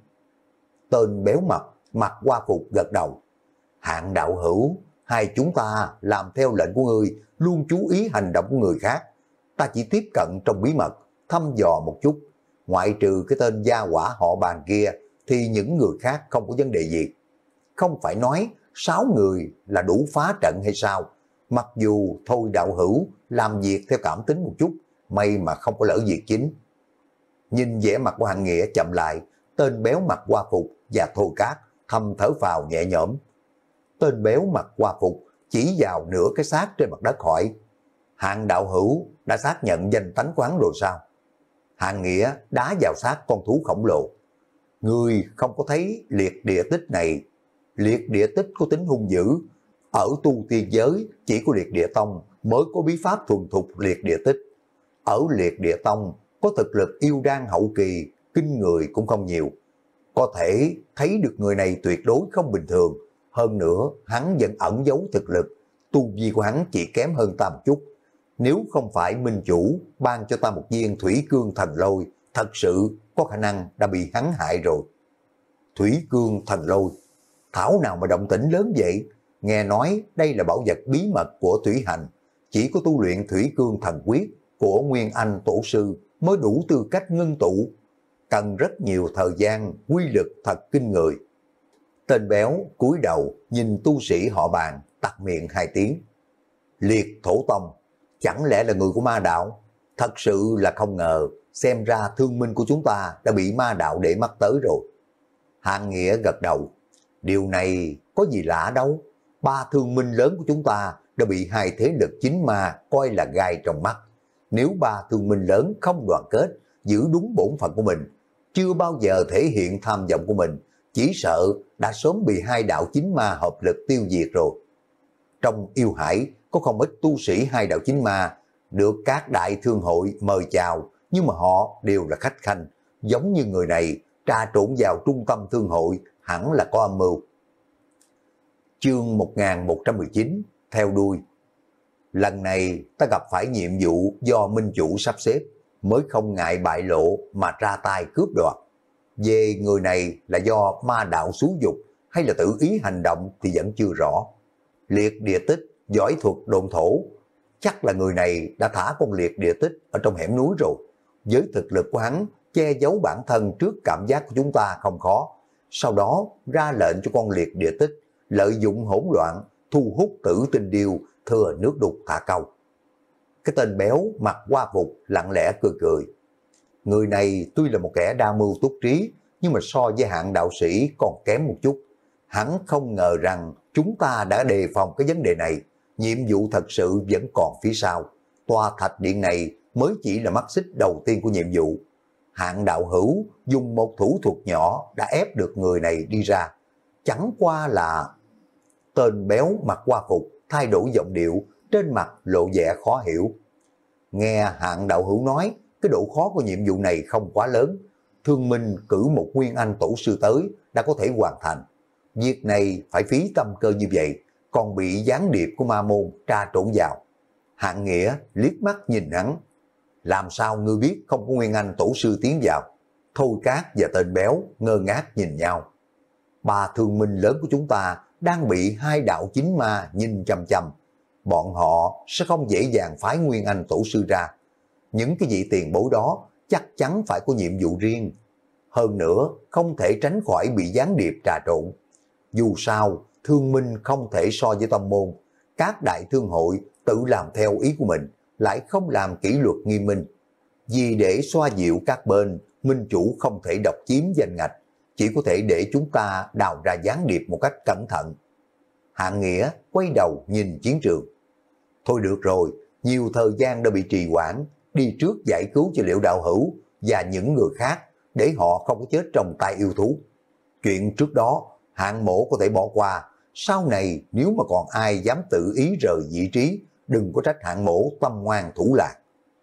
[SPEAKER 1] Tên béo mập, mặt hoa phục gật đầu. Hạng đạo hữu, hai chúng ta làm theo lệnh của ngươi, luôn chú ý hành động của người khác. Ta chỉ tiếp cận trong bí mật, thăm dò một chút. Ngoại trừ cái tên gia hỏa họ Bàn kia, thì những người khác không có vấn đề gì. Không phải nói sáu người là đủ phá trận hay sao? Mặc dù Thôi đạo hữu làm việc theo cảm tính một chút, may mà không có lỡ việc chính. Nhìn vẻ mặt của Hạng Nghĩa chậm lại, tên béo mặt hoa phục và Thôi Cát thầm thở phào nhẹ nhõm. Tên béo mặt hoa phục chỉ vào nửa cái xác trên mặt đất hỏi. Hạng đạo hữu đã xác nhận danh tánh của hắn rồi sao? Hạng Nghĩa đá vào xác con thú khổng lồ. Ngươi không có thấy liệt địa tích này. Liệt địa tích có tính hung dữ. Ở tu tiên giới chỉ có liệt địa tông mới có bí pháp thuần thục liệt địa tích. Ở liệt địa tông có thực lực yêu đan hậu kỳ, kinh người cũng không nhiều. Có thể thấy được người này tuyệt đối không bình thường. Hơn nữa, hắn vẫn ẩn giấu thực lực. Tu vi của hắn chỉ kém hơn ta một chút. Nếu không phải minh chủ ban cho ta một viên thủy cương thần lôi, thật sự có khả năng đã bị hắn hại rồi. Thủy cương thần lôi, thảo nào mà động tĩnh lớn vậy? Nghe nói đây là bảo vật bí mật của Thủy Hành, chỉ có tu luyện thủy cương thần quyết của Nguyên Anh tổ sư mới đủ tư cách ngưng tụ. cần rất nhiều thời gian, quy lực thật kinh người. Tên béo cúi đầu nhìn tu sĩ họ Bàn, tặc miệng hai tiếng. Liệt thổ tông, chẳng lẽ là người của ma đạo? Thật sự là không ngờ, xem ra thương minh của chúng ta đã bị ma đạo để mắt tới rồi. Hạng Nghĩa gật đầu, điều này có gì lạ đâu, ba thương minh lớn của chúng ta đã bị hai thế lực chính ma coi là gai trong mắt. Nếu ba thương minh lớn không đoàn kết, giữ đúng bổn phận của mình, chưa bao giờ thể hiện tham vọng của mình, chỉ sợ đã sớm bị hai đạo chính ma hợp lực tiêu diệt rồi. Trong yêu hải có không ít tu sĩ hai đạo chính ma, được các đại thương hội mời chào, nhưng mà họ đều là khách khanh, giống như người này trà trộn vào trung tâm thương hội, hẳn là có âm mưu. Chương một nghìn một trăm mười chín, theo đuôi. Lần này ta gặp phải nhiệm vụ do minh chủ sắp xếp, mới không ngại bại lộ mà ra tay cướp đoạt. Về người này là do ma đạo xúi dục hay là tự ý hành động thì vẫn chưa rõ. Liệt địa tích, giỏi thuật độn thổ, chắc là người này đã thả con liệt địa tích ở trong hẻm núi rồi. Với thực lực của hắn, che giấu bản thân trước cảm giác của chúng ta không khó. Sau đó ra lệnh cho con liệt địa tích, lợi dụng hỗn loạn, thu hút tử tinh điêu, thừa nước đục thả câu. Cái tên béo mặc hoa phục lặng lẽ cười cười. Người này tuy là một kẻ đa mưu túc trí, nhưng mà so với hạng đạo sĩ còn kém một chút. Hắn không ngờ rằng chúng ta đã đề phòng cái vấn đề này, nhiệm vụ thật sự vẫn còn phía sau. Tòa thạch điện này mới chỉ là mắt xích đầu tiên của nhiệm vụ. Hạng đạo hữu dùng một thủ thuật nhỏ đã ép được người này đi ra. Chẳng qua là... Tên béo mặc hoa phục thay đổi giọng điệu, trên mặt lộ vẻ khó hiểu. Nghe hạng đạo hữu nói, cái độ khó của nhiệm vụ này không quá lớn. Thương Minh cử một nguyên anh tổ sư tới đã có thể hoàn thành. Việc này phải phí tâm cơ như vậy, còn bị gián điệp của ma môn tra trộn vào. Hạng Nghĩa liếc mắt nhìn hắn. Làm sao ngươi biết không có nguyên anh tổ sư tiến vào? Thôi Cát và tên béo ngơ ngác nhìn nhau. Ba thương minh lớn của chúng ta đang bị hai đạo chính ma nhìn chằm chằm. Bọn họ sẽ không dễ dàng phái nguyên anh tổ sư ra. Những cái vị tiền bối đó chắc chắn phải có nhiệm vụ riêng. Hơn nữa, không thể tránh khỏi bị gián điệp trà trộn. Dù sao, thương minh không thể so với tông môn. Các đại thương hội tự làm theo ý của mình, lại không làm kỷ luật nghiêm minh. Vì để xoa dịu các bên, minh chủ không thể độc chiếm danh ngạch, chỉ có thể để chúng ta đào ra gián điệp một cách cẩn thận. Hạng Nghĩa quay đầu nhìn chiến trường. Thôi được rồi, nhiều thời gian đã bị trì hoãn, đi trước giải cứu cho Liễu đạo hữu và những người khác, để họ không có chết trong tay yêu thú. Chuyện trước đó, Hạng mổ có thể bỏ qua, sau này nếu mà còn ai dám tự ý rời vị trí, đừng có trách Hạng mổ tâm ngoan thủ lạc.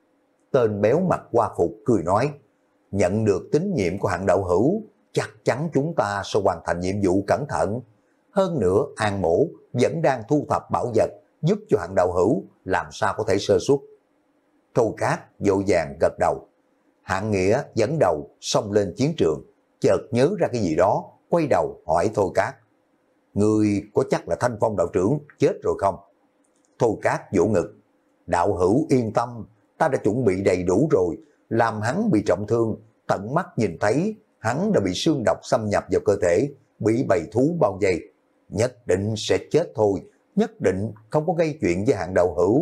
[SPEAKER 1] Tên béo mặt hoa phục cười nói, nhận được tín nhiệm của Hạng đạo hữu, chắc chắn chúng ta sẽ hoàn thành nhiệm vụ cẩn thận. Hơn nữa, An mổ vẫn đang thu thập bảo vật, giúp cho Hạng đạo hữu, làm sao có thể sơ suất. Thôi Cát vội vàng gật đầu. Hạng Nghĩa dẫn đầu xông lên chiến trường, chợt nhớ ra cái gì đó, quay đầu hỏi Thôi Cát. Người có chắc là Thanh Phong đạo trưởng chết rồi không? Thôi Cát vỗ ngực. Đạo hữu yên tâm, ta đã chuẩn bị đầy đủ rồi, làm hắn bị trọng thương, tận mắt nhìn thấy hắn đã bị xương độc xâm nhập vào cơ thể, bị bầy thú bao vây, nhất định sẽ chết thôi, nhất định không có gây chuyện với Hạng đạo hữu.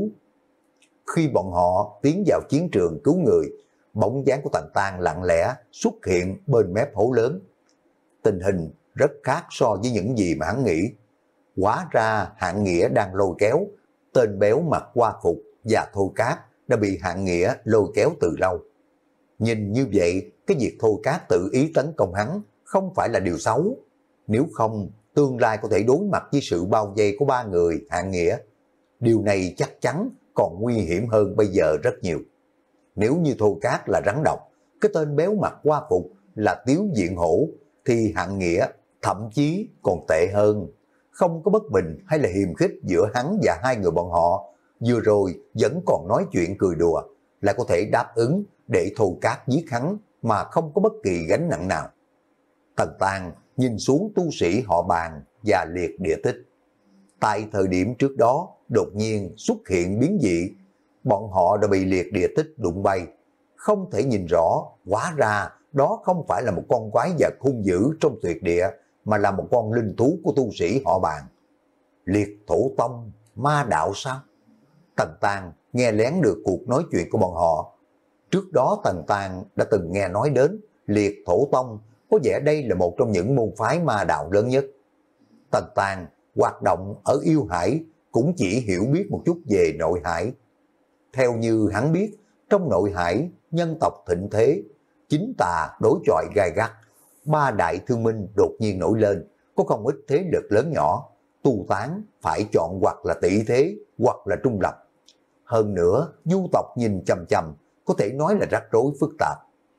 [SPEAKER 1] Khi bọn họ tiến vào chiến trường cứu người, bóng dáng của Tần Tang lặng lẽ xuất hiện bên mép hố lớn. Tình hình rất khác so với những gì mà hắn nghĩ. Hóa ra Hạng Nghĩa đang lôi kéo, tên béo mặc hoa phục và Thôi Cát đã bị Hạng Nghĩa lôi kéo từ lâu. Nhìn như vậy, cái việc Thôi Cát tự ý tấn công hắn không phải là điều xấu. Nếu không, tương lai có thể đối mặt với sự bao vây của ba người Hạng Nghĩa. Điều này chắc chắn còn nguy hiểm hơn bây giờ rất nhiều. Nếu như Thôi Cát là rắn độc, cái tên béo mặt hoa phục là Tiếu Diện Hổ, thì Hạng Nghĩa thậm chí còn tệ hơn. Không có bất bình hay là hiềm khích giữa hắn và hai người bọn họ, vừa rồi vẫn còn nói chuyện cười đùa, lại có thể đáp ứng để Thôi Cát giết hắn mà không có bất kỳ gánh nặng nào. Tần Tang nhìn xuống tu sĩ họ Bàn và liệt địa tích. Tại thời điểm trước đó, đột nhiên xuất hiện biến dị, bọn họ đã bị liệt địa tích đụng bay. Không thể nhìn rõ, hóa ra đó không phải là một con quái vật hung dữ trong tuyệt địa, mà là một con linh thú của tu sĩ họ Bàn. Liệt thổ tông, ma đạo sao? Tần Tang nghe lén được cuộc nói chuyện của bọn họ. Trước đó Tần Tang đã từng nghe nói đến Liệt thổ tông, có vẻ đây là một trong những môn phái ma đạo lớn nhất. Tần Tang hoạt động ở yêu hải cũng chỉ hiểu biết một chút về nội hải. Theo như hắn biết, trong nội hải nhân tộc thịnh thế, chính tà đối chọi gai gắt, ba đại thương minh đột nhiên nổi lên, có không ít thế lực lớn nhỏ, tu tán phải chọn hoặc là tỷ thế hoặc là trung lập. Hơn nữa, du tộc nhìn chằm chằm, có thể nói là rắc rối phức tạp.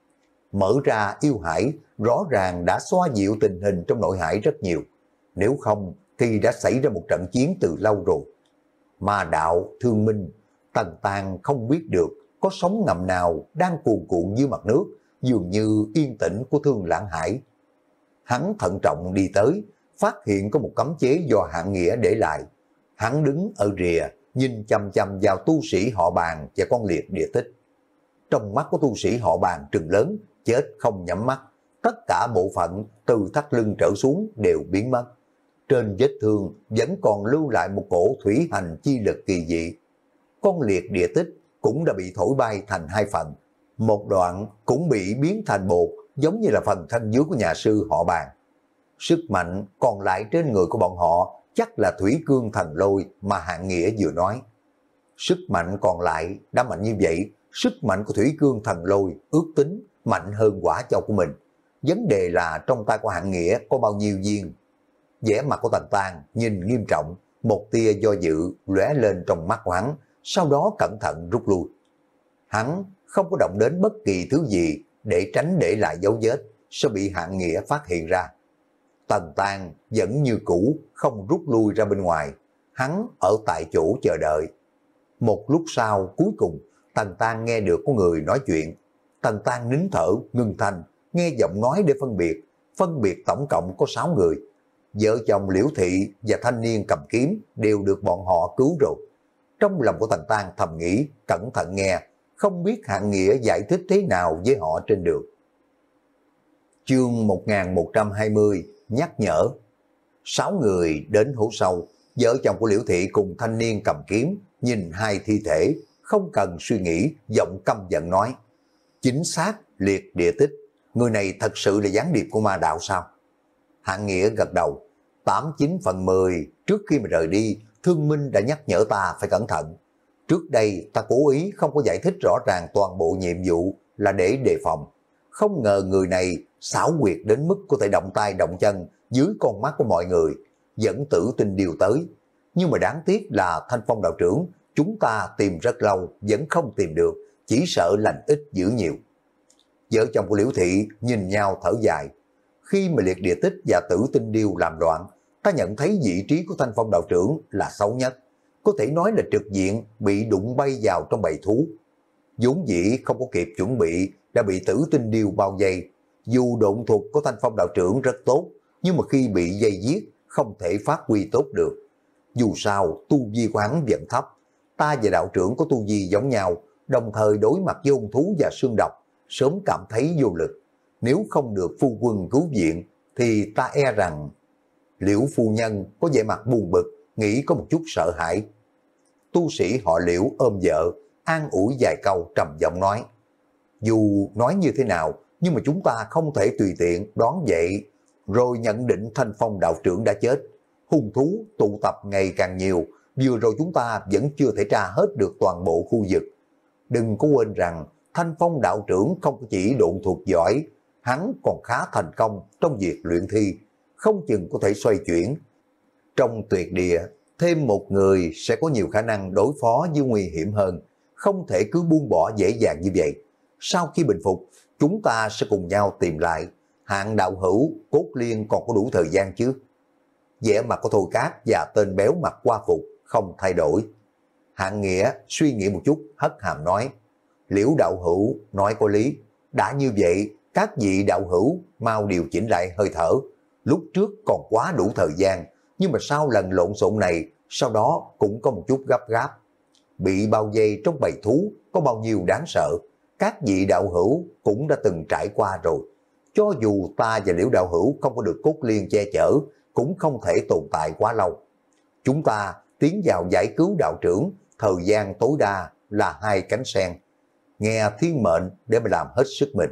[SPEAKER 1] Mở ra yêu hải, rõ ràng đã xoa dịu tình hình trong nội hải rất nhiều. Nếu không, thì đã xảy ra một trận chiến từ lâu rồi. Ma đạo, thương minh, Tần Tang không biết được có sóng ngầm nào đang cuồn cuộn dưới mặt nước, dường như yên tĩnh của Thương Lãng Hải. Hắn thận trọng đi tới, phát hiện có một cấm chế do Hạng Nghĩa để lại. Hắn đứng ở rìa, nhìn chằm chằm vào tu sĩ họ Bàn và con Liệt Địa Tích. Trong mắt của tu sĩ họ Bàn trừng lớn, chết không nhắm mắt. Tất cả bộ phận từ thắt lưng trở xuống đều biến mất. Trên vết thương vẫn còn lưu lại một cổ thủy hành chi lực kỳ dị. Con Liệt Địa Tích cũng đã bị thổi bay thành hai phần. Một đoạn cũng bị biến thành bột, giống như là phần thân dưới của nhà sư họ Bàn. Sức mạnh còn lại trên người của bọn họ chắc là thủy cương thần lôi mà Hạng Nghĩa vừa nói. Sức mạnh còn lại đã mạnh như vậy, sức mạnh của thủy cương thần lôi ước tính mạnh hơn Quả Châu của mình. Vấn đề là trong tay của Hạng Nghĩa có bao nhiêu viên. Vẻ mặt của Tần Tang nhìn nghiêm trọng, một tia do dự lóe lên trong mắt của hắn, sau đó cẩn thận rút lui. Hắn không có động đến bất kỳ thứ gì để tránh để lại dấu vết sẽ bị Hạng Nghĩa phát hiện ra. Tần Tang vẫn như cũ không rút lui ra bên ngoài, hắn ở tại chỗ chờ đợi. Một lúc sau cuối cùng Tần Tang nghe được có người nói chuyện. Tần Tang nín thở ngưng thanh, nghe giọng nói để phân biệt. Phân biệt tổng cộng có sáu người. Vợ chồng Liễu Thị và thanh niên cầm kiếm đều được bọn họ cứu rồi. Trong lòng của Tần Tang thầm nghĩ, cẩn thận nghe, không biết Hạng Nghĩa giải thích thế nào với họ trên đường. Chương một nghìn một trăm hai mươi nhắc nhở. Sáu người đến hố sâu, vợ chồng của Liễu Thị cùng thanh niên cầm kiếm nhìn hai thi thể, không cần suy nghĩ, giọng căm giận nói: chính xác, Liệt Địa Tích, người này thật sự là gián điệp của ma đạo sao? Hạng Nghĩa gật đầu, tám chín phần mười, trước khi mà rời đi, Thương Minh đã nhắc nhở ta phải cẩn thận. Trước đây ta cố ý không có giải thích rõ ràng toàn bộ nhiệm vụ là để đề phòng. Không ngờ người này xảo quyệt đến mức có thể động tay động chân dưới con mắt của mọi người, dẫn Tử Tinh điều tới. Nhưng mà đáng tiếc là Thanh Phong đạo trưởng, chúng ta tìm rất lâu vẫn không tìm được, chỉ sợ lành ít dữ nhiều. Vợ chồng của Liễu Thị nhìn nhau thở dài. Khi mà Liệt Địa Tích và Tử Tinh Điêu làm loạn, ta nhận thấy vị trí của Thanh Phong đạo trưởng là xấu nhất, có thể nói là trực diện bị đụng bay vào trong bầy thú. Vốn dĩ không có kịp chuẩn bị đã bị Tử Tinh Điêu bao vây. Dù độn thuật của Thanh Phong đạo trưởng rất tốt, nhưng mà khi bị dây giết không thể phát huy tốt được. Dù sao tu vi của hắn vẫn thấp, ta và đạo trưởng có tu vi giống nhau, đồng thời đối mặt với hung thú và xương độc, sớm cảm thấy vô lực. Nếu không được phu quân cứu viện thì ta e rằng... Liễu phu nhân có vẻ mặt buồn bực, nghĩ có một chút sợ hãi. Tu sĩ họ Liễu ôm vợ, an ủi vài câu trầm giọng nói: dù nói như thế nào, nhưng mà chúng ta không thể tùy tiện đoán vậy, rồi nhận định Thanh Phong đạo trưởng đã chết. Hung thú tụ tập ngày càng nhiều, vừa rồi chúng ta vẫn chưa thể tra hết được toàn bộ khu vực. Đừng có quên rằng Thanh Phong đạo trưởng không chỉ độn thuật giỏi, hắn còn khá thành công trong việc luyện thi, không chừng có thể xoay chuyển. Trong tuyệt địa, thêm một người sẽ có nhiều khả năng đối phó với nguy hiểm hơn, không thể cứ buông bỏ dễ dàng như vậy. Sau khi bình phục, chúng ta sẽ cùng nhau tìm lại. Hạng đạo hữu, Cốt Liên còn có đủ thời gian chứ? Vẻ mặt của Thôi Cát và tên béo mặc qua phục không thay đổi. Hạng Nghĩa suy nghĩ một chút, hất hàm nói: Liễu đạo hữu nói có lý, đã như vậy các vị đạo hữu mau điều chỉnh lại hơi thở. Lúc trước còn quá đủ thời gian, nhưng mà sau lần lộn xộn này, sau đó cũng có một chút gấp gáp. Bị bao vây trong bầy thú có bao nhiêu đáng sợ, các vị đạo hữu cũng đã từng trải qua rồi. Cho dù ta và Liễu đạo hữu không có được cốt liên che chở, cũng không thể tồn tại quá lâu. Chúng ta tiến vào giải cứu đạo trưởng, thời gian tối đa là hai cánh sen. Nghe thiên mệnh để mà làm hết sức mình.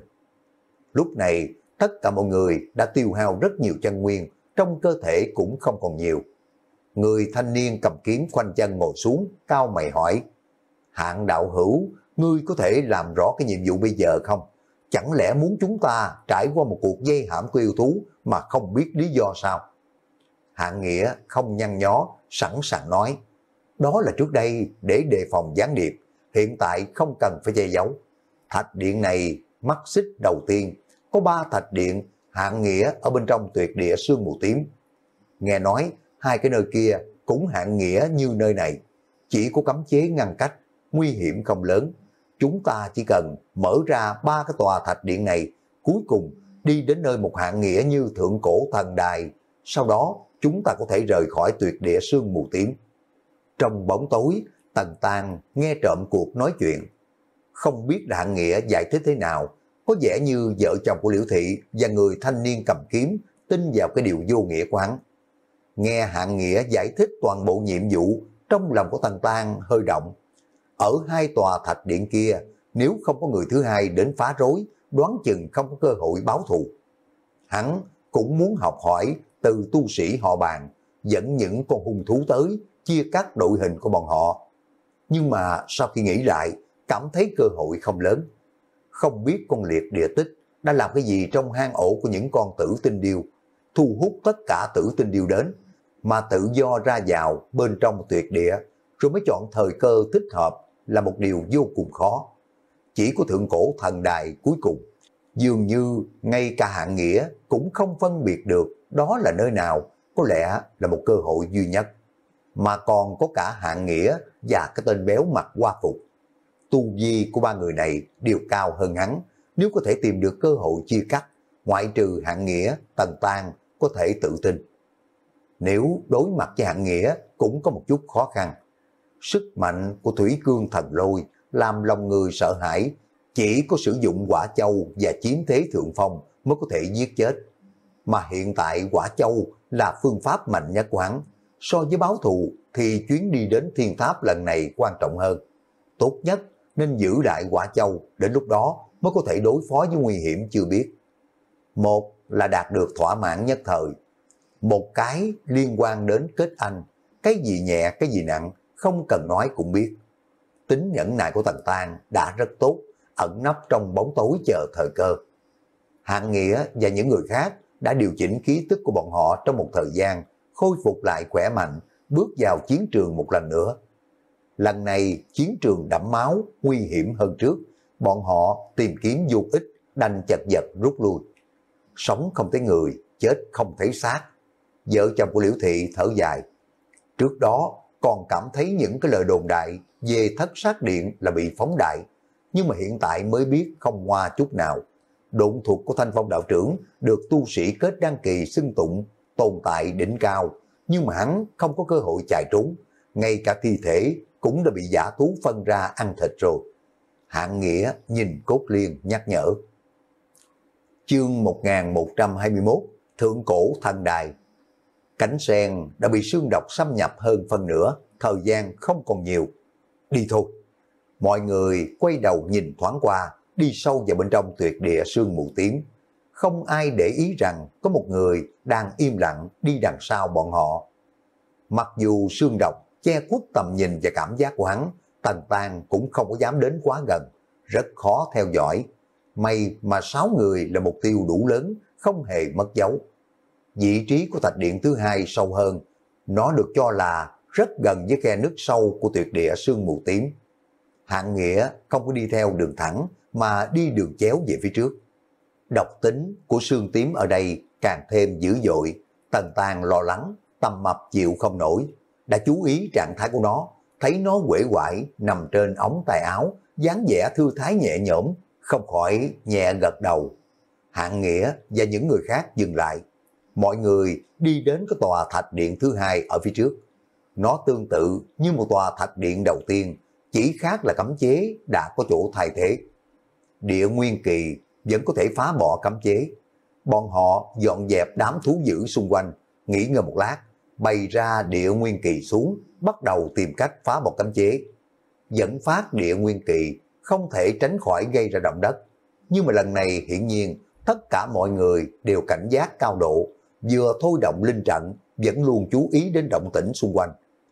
[SPEAKER 1] Lúc này, tất cả mọi người đã tiêu hao rất nhiều chân nguyên, trong cơ thể cũng không còn nhiều. Người thanh niên cầm kiếm khoanh chân ngồi xuống, cau mày hỏi: Hạng đạo hữu, ngươi có thể làm rõ cái nhiệm vụ bây giờ không? Chẳng lẽ muốn chúng ta trải qua một cuộc dây hãm của yêu thú mà không biết lý do sao? Hạng Nghĩa không nhăn nhó, sẵn sàng nói: Đó là trước đây để đề phòng gián điệp, hiện tại không cần phải che giấu. Thạch điện này mắt xích đầu tiên, có ba thạch điện, Hạng Nghĩa ở bên trong tuyệt địa sương mù tím. Nghe nói hai cái nơi kia cũng Hạng Nghĩa như nơi này, chỉ có cấm chế ngăn cách, nguy hiểm không lớn. Chúng ta chỉ cần mở ra ba cái tòa thạch điện này, cuối cùng đi đến nơi một Hạng Nghĩa như thượng cổ thần đài, sau đó chúng ta có thể rời khỏi tuyệt địa sương mù tím. Trong bóng tối, Tần Tang nghe trộm cuộc nói chuyện. Không biết là Hạng Nghĩa giải thích thế nào, có vẻ như vợ chồng của Liễu Thị và người thanh niên cầm kiếm tin vào cái điều vô nghĩa của hắn. Nghe Hạng Nghĩa giải thích toàn bộ nhiệm vụ, trong lòng của Tần Tang hơi động. Ở hai tòa thạch điện kia, nếu không có người thứ hai đến phá rối, đoán chừng không có cơ hội báo thù. Hắn cũng muốn học hỏi từ tu sĩ họ Bàn, dẫn những con hung thú tới, chia cắt đội hình của bọn họ. Nhưng mà sau khi nghĩ lại, cảm thấy cơ hội không lớn. Không biết con liệt địa tích đã làm cái gì trong hang ổ của những con tử tinh điêu, thu hút tất cả tử tinh điêu đến, mà tự do ra vào bên trong tuyệt địa, rồi mới chọn thời cơ thích hợp là một điều vô cùng khó. Chỉ có thượng cổ thần đài cuối cùng, dường như ngay cả Hạng Nghĩa cũng không phân biệt được đó là nơi nào, có lẽ là một cơ hội duy nhất. Mà còn có cả Hạng Nghĩa và cái tên béo mặc hoa phục. Tu vi của ba người này đều cao hơn hắn, nếu có thể tìm được cơ hội chia cắt, ngoại trừ Hạng Nghĩa, Tần Tang có thể tự tin. Nếu đối mặt với Hạng Nghĩa cũng có một chút khó khăn. Sức mạnh của Thủy Cương Thần Lôi làm lòng người sợ hãi, chỉ có sử dụng Quả Châu và chiếm thế thượng phong mới có thể giết chết. Mà hiện tại Quả Châu là phương pháp mạnh nhất của hắn. So với báo thù thì chuyến đi đến Thiên Tháp lần này quan trọng hơn. Tốt nhất nên giữ lại Quả Châu, đến lúc đó mới có thể đối phó với nguy hiểm chưa biết. Một là đạt được thỏa mãn nhất thời. Một cái liên quan đến kết anh, cái gì nhẹ cái gì nặng, không cần nói cũng biết. Tính nhẫn nại của Tần Tang đã rất tốt, ẩn nấp trong bóng tối chờ thời cơ. Hạng Nghĩa và những người khác đã điều chỉnh khí tức của bọn họ trong một thời gian, khôi phục lại khỏe mạnh, bước vào chiến trường một lần nữa. Lần này chiến trường đẫm máu, nguy hiểm hơn trước, bọn họ tìm kiếm vô ích, đành chật vật rút lui. Sống không thấy người, chết không thấy xác. Vợ chồng của Liễu Thị thở dài. Trước đó còn cảm thấy những cái lời đồn đại về thất sát điện là bị phóng đại, nhưng mà hiện tại mới biết không hoa chút nào. Độn thuật của Thanh Phong đạo trưởng được tu sĩ kết đăng kỳ xưng tụng, tồn tại đỉnh cao, nhưng mà hắn không có cơ hội chạy trốn, ngay cả thi thể cũng đã bị giả thú phân ra ăn thịt rồi. Hạng Nghĩa nhìn Cốt Liên nhắc nhở. Chương một nghìn một trăm hai mươi mốt, Thượng Cổ Thần Đài. Cánh sen đã bị xương độc xâm nhập hơn phân nửa, thời gian không còn nhiều. Đi thôi. Mọi người quay đầu nhìn thoáng qua, đi sâu vào bên trong tuyệt địa sương mù tím. Không ai để ý rằng có một người đang im lặng đi đằng sau bọn họ. Mặc dù sương độc che khuất tầm nhìn và cảm giác của hắn, Tần Tang cũng không có dám đến quá gần, rất khó theo dõi. May mà sáu người là mục tiêu đủ lớn, không hề mất dấu. Vị trí của thạch điện thứ hai sâu hơn, nó được cho là rất gần với khe nứt sâu của tuyệt địa sương mù tím. Hạng Nghĩa không có đi theo đường thẳng mà đi đường chéo về phía trước. Độc tính của sương tím ở đây càng thêm dữ dội. Tần Tang lo lắng, Tầm Mập chịu không nổi, đã chú ý trạng thái của nó, thấy nó uể oải nằm trên ống tay áo, dáng vẻ thư thái nhẹ nhõm, không khỏi nhẹ gật đầu. Hạng Nghĩa và những người khác dừng lại. Mọi người đi đến cái tòa thạch điện thứ hai ở phía trước. Nó tương tự như một tòa thạch điện đầu tiên, chỉ khác là cấm chế đã có chỗ thay thế. Địa Nguyên Kỳ vẫn có thể phá bỏ cấm chế. Bọn họ dọn dẹp đám thú dữ xung quanh, nghỉ ngơi một lát, bày ra Địa Nguyên Kỳ xuống, bắt đầu tìm cách phá bỏ cấm chế. Dẫn phát Địa Nguyên Kỳ không thể tránh khỏi gây ra động đất. Nhưng mà lần này hiển nhiên tất cả mọi người đều cảnh giác cao độ, vừa thôi động linh trận, vẫn luôn chú ý đến động tĩnh xung quanh.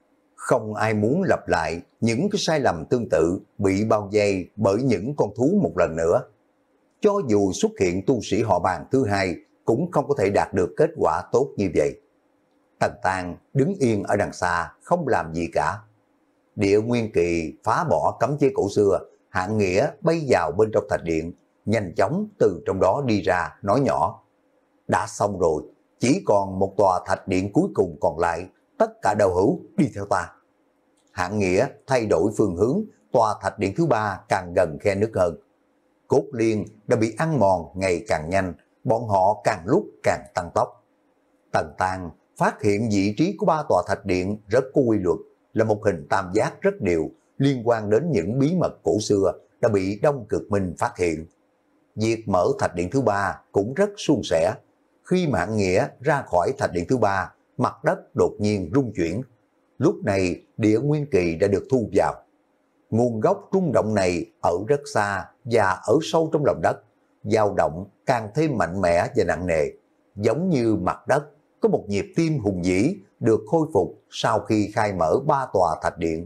[SPEAKER 1] Không ai muốn lặp lại những cái sai lầm tương tự bị bao vây bởi những con thú một lần nữa. Cho dù xuất hiện tu sĩ họ Bàn thứ hai cũng không có thể đạt được kết quả tốt như vậy. Tần Tang đứng yên ở đằng xa không làm gì cả. Địa Nguyên Kỳ phá bỏ cấm chế cổ xưa, Hạng Nghĩa bay vào bên trong thạch điện, nhanh chóng từ trong đó đi ra nói nhỏ: đã xong rồi, chỉ còn một tòa thạch điện cuối cùng còn lại, tất cả đạo hữu đi theo ta. Hạng Nghĩa thay đổi phương hướng, tòa thạch điện thứ ba càng gần khe nước hơn. Cốt liên đã bị ăn mòn ngày càng nhanh, bọn họ càng lúc càng tăng tốc. Tần Tang phát hiện vị trí của ba tòa thạch điện rất có quy luật, là một hình tam giác rất đều, liên quan đến những bí mật cổ xưa đã bị Đông Cực Minh phát hiện. Việc mở thạch điện thứ ba cũng rất suôn sẻ. Khi mà Hạng Nghĩa ra khỏi thạch điện thứ ba, mặt đất đột nhiên rung chuyển. Lúc này Địa Nguyên Kỳ đã được thu vào. Nguồn gốc rung động này ở rất xa và ở sâu trong lòng đất, dao động càng thêm mạnh mẽ và nặng nề, giống như mặt đất có một nhịp tim hùng vĩ được khôi phục sau khi khai mở ba tòa thạch điện.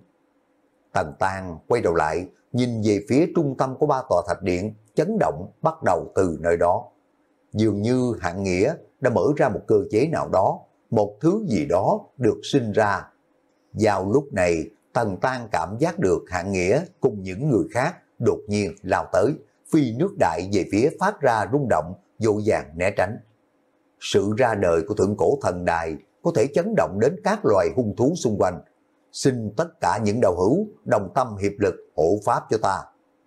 [SPEAKER 1] Tần Tang quay đầu lại, nhìn về phía trung tâm của ba tòa thạch điện, chấn động bắt đầu từ nơi đó. Dường như Hạng Nghĩa đã mở ra một cơ chế nào đó, một thứ gì đó được sinh ra. Vào lúc này, Tần Tang cảm giác được Hạng Nghĩa cùng những người khác đột nhiên lao tới, phi nước đại về phía phát ra rung động, vội vàng né tránh. Sự ra đời của thượng cổ thần đài có thể chấn động đến các loài hung thú xung quanh. Xin tất cả những đạo hữu đồng tâm hiệp lực hộ pháp cho ta.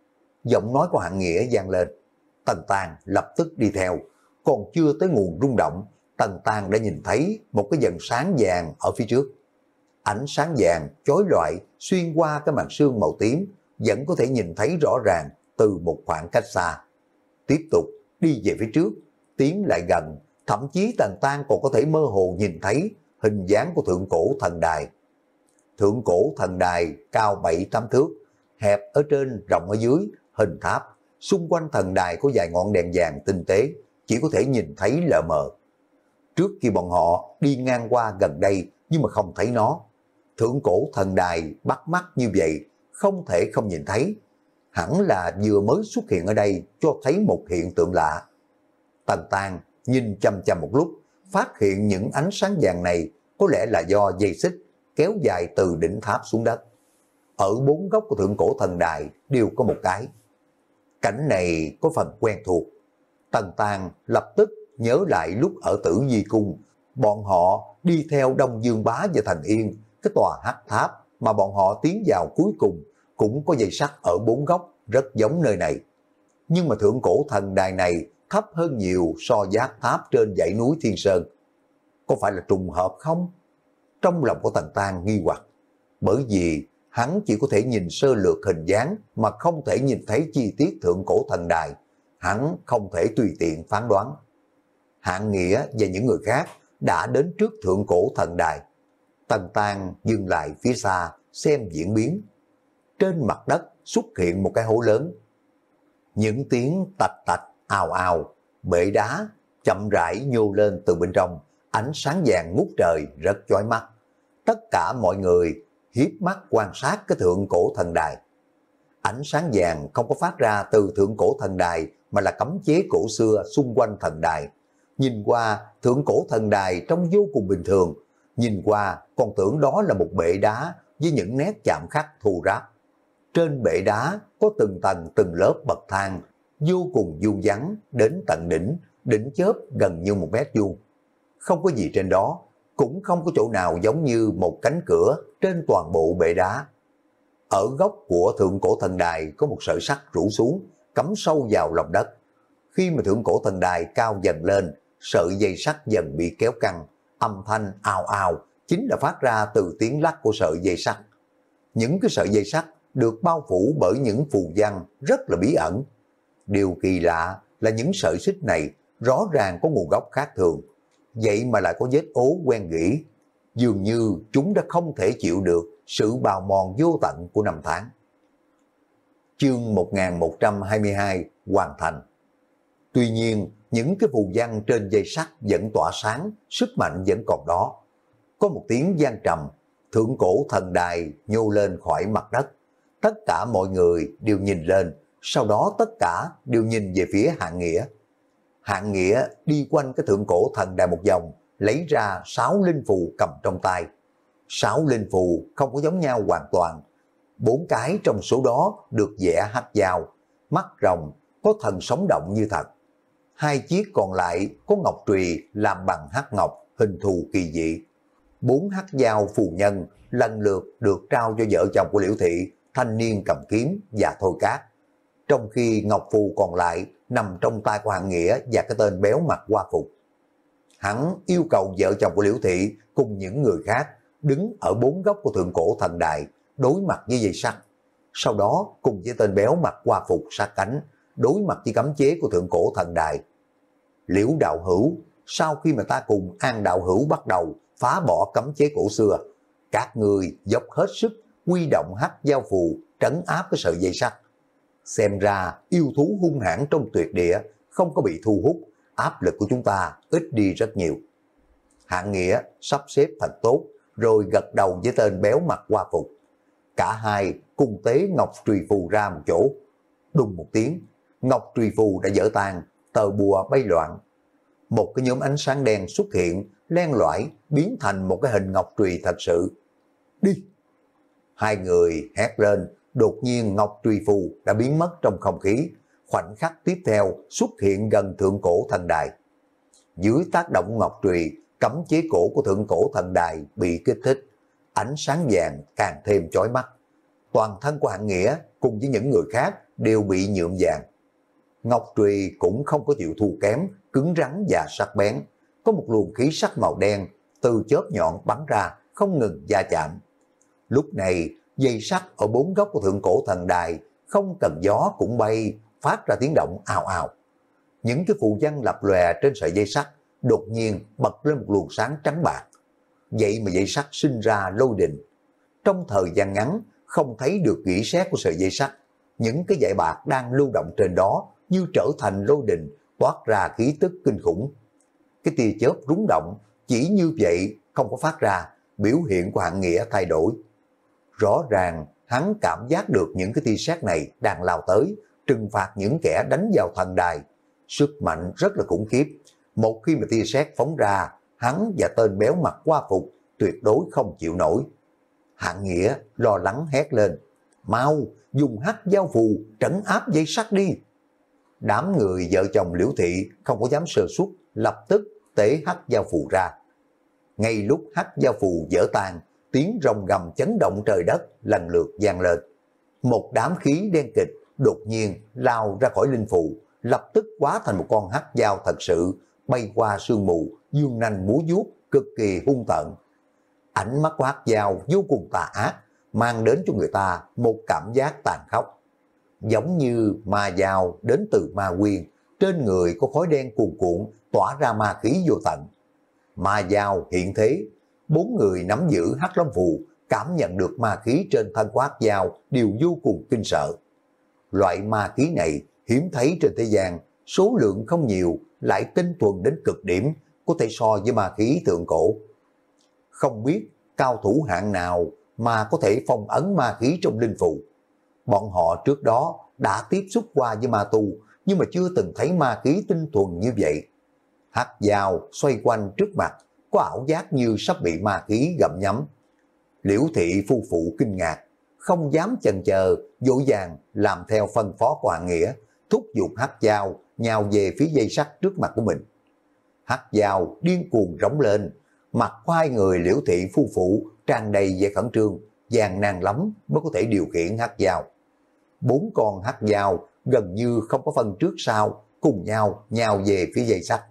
[SPEAKER 1] Giọng nói của Hạng Nghĩa vang lên. Tần Tang lập tức đi theo. Còn chưa tới nguồn rung động, Tần Tang đã nhìn thấy một cái dần sáng vàng ở phía trước. Ánh sáng vàng chói lọi xuyên qua cái màn sương màu tím, vẫn có thể nhìn thấy rõ ràng từ một khoảng cách xa. Tiếp tục đi về phía trước, tiến lại gần, thậm chí Tần Tang còn có thể mơ hồ nhìn thấy hình dáng của thượng cổ thần đài. Thượng cổ thần đài cao bảy tám thước, hẹp ở trên, rộng ở dưới, hình tháp. Xung quanh thần đài có vài ngọn đèn vàng tinh tế, chỉ có thể nhìn thấy lờ mờ. Trước khi bọn họ đi ngang qua gần đây nhưng mà không thấy nó. Thượng cổ thần đài bắt mắt như vậy, không thể không nhìn thấy. Hẳn là vừa mới xuất hiện ở đây cho thấy một hiện tượng lạ. Tần Tang nhìn chăm chăm một lúc, phát hiện những ánh sáng vàng này có lẽ là do dây xích kéo dài từ đỉnh tháp xuống đất. Ở bốn góc của thượng cổ thần đài đều có một cái. Cảnh này có phần quen thuộc. Tần Tang lập tức nhớ lại lúc ở Tử Di Cung, bọn họ đi theo Đông Dương Bá và Thành Yên, cái tòa hắc tháp mà bọn họ tiến vào cuối cùng cũng có dây sắt ở bốn góc, rất giống nơi này. Nhưng mà thượng cổ thần đài này thấp hơn nhiều so với hắc tháp trên dãy núi Thiên Sơn. Có phải là trùng hợp không? Trong lòng của Tần Tang nghi hoặc, bởi vì hắn chỉ có thể nhìn sơ lược hình dáng mà không thể nhìn thấy chi tiết thượng cổ thần đài. Hắn không thể tùy tiện phán đoán. Hạng Nghĩa và những người khác đã đến trước thượng cổ thần đài. Tần Tang dừng lại phía xa xem diễn biến. Trên mặt đất xuất hiện một cái hố lớn. Những tiếng tạch tạch, ào ào, bệ đá chậm rãi nhô lên từ bên trong, ánh sáng vàng ngút trời rất chói mắt. Tất cả mọi người hiếp mắt quan sát cái thượng cổ thần đài. Ánh sáng vàng không có phát ra từ thượng cổ thần đài mà là cấm chế cổ xưa xung quanh thần đài. Nhìn qua, thượng cổ thần đài trông vô cùng bình thường. Nhìn qua, còn tưởng đó là một bệ đá với những nét chạm khắc thô ráp. Trên bệ đá có từng tầng từng lớp bậc thang, vô cùng vuông vắn, đến tận đỉnh, đỉnh chớp gần như một mét vuông. Không có gì trên đó, cũng không có chỗ nào giống như một cánh cửa trên toàn bộ bệ đá. Ở góc của thượng cổ thần đài có một sợi sắt rũ xuống, cắm sâu vào lòng đất. Khi mà thượng cổ thần đài cao dần lên, sợi dây sắt dần bị kéo căng, âm thanh ào ào chính là phát ra từ tiếng lắc của sợi dây sắt. Những cái sợi dây sắt được bao phủ bởi những phù văn rất là bí ẩn. Điều kỳ lạ là những sợi xích này rõ ràng có nguồn gốc khác thường, vậy mà lại có vết ố quen gỉ, dường như chúng đã không thể chịu được sự bào mòn vô tận của năm tháng. Chương một nghìn một trăm hai mươi hai hoàn thành. Tuy nhiên, những cái phù văn trên dây sắt vẫn tỏa sáng, sức mạnh vẫn còn đó. Có một tiếng vang trầm, thượng cổ thần đài nhô lên khỏi mặt đất. Tất cả mọi người đều nhìn lên, sau đó tất cả đều nhìn về phía Hạng Nghĩa. Hạng Nghĩa đi quanh cái thượng cổ thần đài một vòng, lấy ra sáu linh phù cầm trong tay. Sáu linh phù không có giống nhau hoàn toàn. Bốn cái trong số đó được vẽ hắc dao, mắt rồng, có thần sống động như thật. Hai chiếc còn lại có ngọc trùy làm bằng hắc ngọc, hình thù kỳ dị. Bốn hắc dao phù nhân lần lượt được trao cho vợ chồng của Liễu Thị, thanh niên cầm kiếm và Thôi Cát. Trong khi ngọc phù còn lại nằm trong tay của Hạng Nghĩa và cái tên béo mặt hoa phục. Hắn yêu cầu vợ chồng của Liễu Thị cùng những người khác đứng ở bốn góc của thượng cổ thần đài, đối mặt với dây sắt. Sau đó cùng với tên béo mặt hoa phục sát cánh, đối mặt với cấm chế của thượng cổ thần đài. Liễu đạo hữu, sau khi mà ta cùng An đạo hữu bắt đầu phá bỏ cấm chế cổ xưa, các người dốc hết sức huy động hắc giao phù trấn áp cái sợi dây sắt. Xem ra yêu thú hung hãn trong tuyệt địa không có bị thu hút, áp lực của chúng ta ít đi rất nhiều. Hạng Nghĩa sắp xếp thật tốt, rồi gật đầu với tên béo mặt hoa phục. Cả hai cùng tế ngọc trùy phù ra một chỗ. Đùng một tiếng, ngọc trùy phù đã vỡ tan, tờ bùa bay loạn. Một cái nhóm ánh sáng đen xuất hiện, len lỏi, biến thành một cái hình ngọc trùy thật sự. Đi! Hai người hét lên, đột nhiên ngọc trùy phù đã biến mất trong không khí. Khoảnh khắc tiếp theo xuất hiện gần thượng cổ thần đài. Dưới tác động ngọc trùy, cấm chế cổ của thượng cổ thần đài bị kích thích. Ánh sáng vàng càng thêm chói mắt. Toàn thân của Hạng Nghĩa cùng với những người khác đều bị nhuộm vàng. Ngọc trùy cũng không có chịu thua kém, cứng rắn và sắc bén. Có một luồng khí sắc màu đen từ chớp nhọn bắn ra, không ngừng va chạm. Lúc này, dây sắt ở bốn góc của thượng cổ thần đài không cần gió cũng bay, phát ra tiếng động ào ào. Những cái phù văn lập lòe trên sợi dây sắt đột nhiên bật lên một luồng sáng trắng bạc. Vậy mà dây sắt sinh ra lôi đình. Trong thời gian ngắn, không thấy được rỉ sét của sợi dây sắt, những cái dải bạc đang lưu động trên đó như trở thành lôi đình, toát ra khí tức kinh khủng. Cái tia chớp rúng động, chỉ như vậy không có phát ra, biểu hiện của Hạng Nghĩa thay đổi. Rõ ràng hắn cảm giác được những cái tia sét này đang lao tới, trừng phạt những kẻ đánh vào thần đài. Sức mạnh rất là khủng khiếp. Một khi mà tia sét phóng ra, hắn và tên béo mặt hoa phục tuyệt đối không chịu nổi. Hạng Nghĩa lo lắng hét lên, mau dùng hắc giao phù trấn áp dây sắt đi. Đám người vợ chồng Liễu Thị không có dám sơ suất, lập tức tế hắc giao phù ra. Ngay lúc hắc giao phù vỡ tan, tiếng rồng gầm chấn động trời đất lần lượt vang lên. Một đám khí đen kịch đột nhiên lao ra khỏi linh phù, lập tức hóa thành một con hắc giao thật sự, bay qua sương mù, dương nanh múa vuốt, cực kỳ hung tợn. Ánh mắt của hắc giao vô cùng tà ác, mang đến cho người ta một cảm giác tàn khốc. Giống như ma dao đến từ ma nguyên, trên người có khói đen cuồn cuộn, tỏa ra ma khí vô tận. Ma dao hiện thế, bốn người nắm giữ hắc long phù, cảm nhận được ma khí trên thân của hắc dao đều vô cùng kinh sợ. Loại ma khí này hiếm thấy trên thế gian, số lượng không nhiều, lại tinh thuần đến cực điểm, có thể so với ma khí thượng cổ. Không biết cao thủ hạng nào mà có thể phong ấn ma khí trong linh phù. Bọn họ trước đó đã tiếp xúc qua với ma tu, nhưng mà chưa từng thấy ma khí tinh thuần như vậy. Hắc dao xoay quanh trước mặt, có ảo giác như sắp bị ma khí gặm nhấm. Liễu Thị phu phụ kinh ngạc, không dám chần chờ, vội vàng làm theo phân phó của Hạng Nghĩa, thúc giục hắc dao nhào về phía dây sắt trước mặt của mình. Hắc dao điên cuồng rống lên, mặt của hai người Liễu Thị phu phụ tràn đầy vẻ khẩn trương, gian nan lắm mới có thể điều khiển hắc dao. Bốn con hắc dao gần như không có phân trước sau, cùng nhau nhào về phía dây sắt.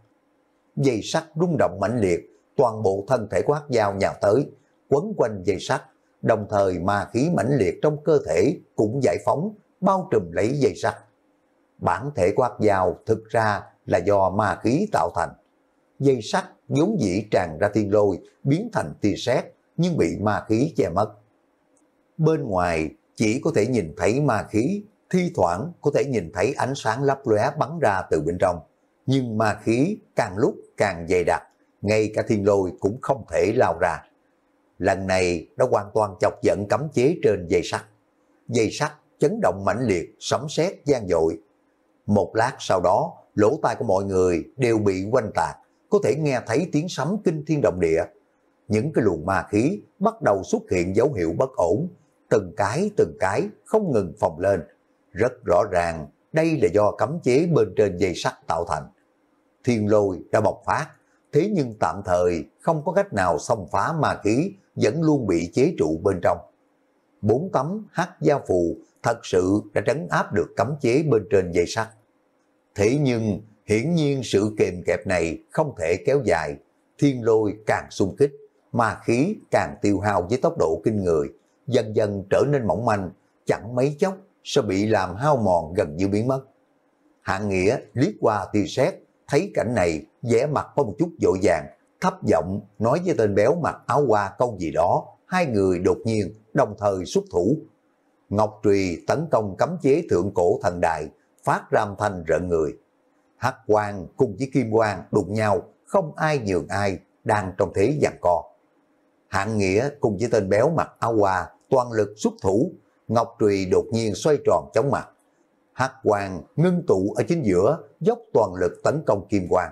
[SPEAKER 1] Dây sắt rung động mãnh liệt, toàn bộ thân thể của hắc dao nhào tới, quấn quanh dây sắt, đồng thời ma khí mãnh liệt trong cơ thể cũng giải phóng, bao trùm lấy dây sắt. Bản thể của hắc dao thực ra là do ma khí tạo thành. Dây sắt vốn dĩ tràn ra thiên lôi biến thành tia sét nhưng bị ma khí che mất. Bên ngoài chỉ có thể nhìn thấy ma khí, thi thoảng có thể nhìn thấy ánh sáng lấp lóe bắn ra từ bên trong. Nhưng ma khí càng lúc càng dày đặc, ngay cả thiên lôi cũng không thể lao ra. Lần này nó hoàn toàn chọc giận cấm chế trên dây sắt. Dây sắt chấn động mãnh liệt, sấm sét vang dội. Một lát sau đó, lỗ tai của mọi người đều bị quanh tạc, có thể nghe thấy tiếng sấm kinh thiên động địa. Những cái luồng ma khí bắt đầu xuất hiện dấu hiệu bất ổn, từng cái từng cái không ngừng phồng lên. Rất rõ ràng, đây là do cấm chế bên trên dây sắt tạo thành. Thiên lôi đã bộc phát, thế nhưng tạm thời không có cách nào xông phá ma khí, vẫn luôn bị chế trụ bên trong. Bốn tấm hắc gia phù thật sự đã trấn áp được cấm chế bên trên dây sắt. Thế nhưng hiển nhiên sự kềm kẹp này không thể kéo dài, thiên lôi càng xung kích, ma khí càng tiêu hao với tốc độ kinh người, dần dần trở nên mỏng manh, chẳng mấy chốc sẽ bị làm hao mòn gần như biến mất. Hạng Nghĩa liếc qua tia sét, thấy cảnh này vẻ mặt có một chút vội vàng, thấp giọng nói với tên béo mặc áo hoa câu gì đó. Hai người đột nhiên đồng thời xuất thủ. Ngọc Trùy tấn công cấm chế thượng cổ thần đài, phát ra âm thanh rợn người. Hắc quang cùng với kim quang đụng nhau, không ai nhường ai, đang trong thế giằng co. Hạng Nghĩa cùng với tên béo mặc áo hoa toàn lực xuất thủ. Ngọc Trùy đột nhiên xoay tròn chóng mặt. Hắc quang ngưng tụ ở chính giữa, dốc toàn lực tấn công kim quang.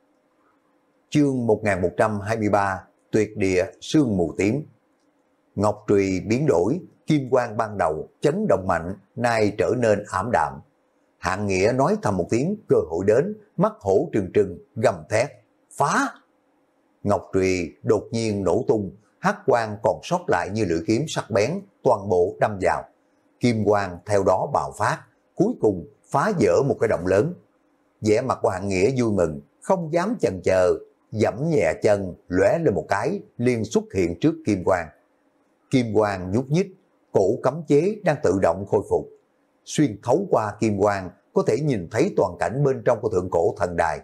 [SPEAKER 1] Chương một nghìn một trăm hai mươi ba, tuyệt địa sương mù tím. Ngọc Trùy biến đổi, kim quang ban đầu chấn động mạnh, nay trở nên ảm đạm. Hạng Nghĩa nói thầm một tiếng, cơ hội đến, mắt hổ trừng trừng, gầm thét, phá! Ngọc Trùy đột nhiên nổ tung, hắc quang còn sót lại như lưỡi kiếm sắc bén, toàn bộ đâm vào. Kim quang theo đó bạo phát, cuối cùng phá vỡ một cái động lớn. Vẻ mặt của Hạng Nghĩa vui mừng, không dám chần chờ, giẫm nhẹ chân, lóe lên một cái, liền xuất hiện trước kim quang. Kim quang nhúc nhích, cổ cấm chế đang tự động khôi phục. Xuyên thấu qua kim quang, có thể nhìn thấy toàn cảnh bên trong của thượng cổ thần đài.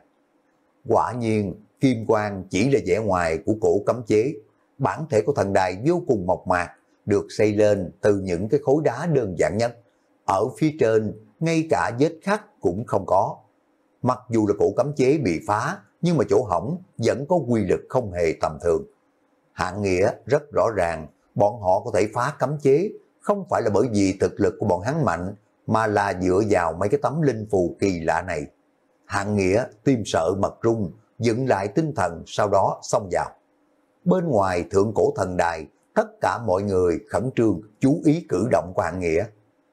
[SPEAKER 1] Quả nhiên, kim quang chỉ là vẻ ngoài của cổ cấm chế. Bản thể của thần đài vô cùng mộc mạc, được xây lên từ những cái khối đá đơn giản nhất. Ở phía trên, ngay cả vết khắc cũng không có. Mặc dù là cổ cấm chế bị phá, nhưng mà chỗ hỏng vẫn có quy lực không hề tầm thường. Hạng Nghĩa rất rõ ràng, bọn họ có thể phá cấm chế, không phải là bởi vì thực lực của bọn hắn mạnh, mà là dựa vào mấy cái tấm linh phù kỳ lạ này. Hạng Nghĩa tim sợ mật rung, dựng lại tinh thần, sau đó xông vào. Bên ngoài thượng cổ thần đài, tất cả mọi người khẩn trương chú ý cử động của Hạng Nghĩa.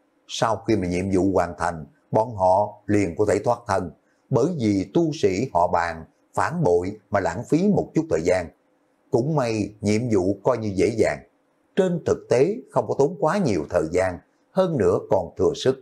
[SPEAKER 1] Sau khi mà nhiệm vụ hoàn thành, bọn họ liền có thể thoát thân, bởi vì tu sĩ họ Bàn phản bội mà lãng phí một chút thời gian. Cũng may nhiệm vụ coi như dễ dàng. Trên thực tế không có tốn quá nhiều thời gian, hơn nữa còn thừa sức.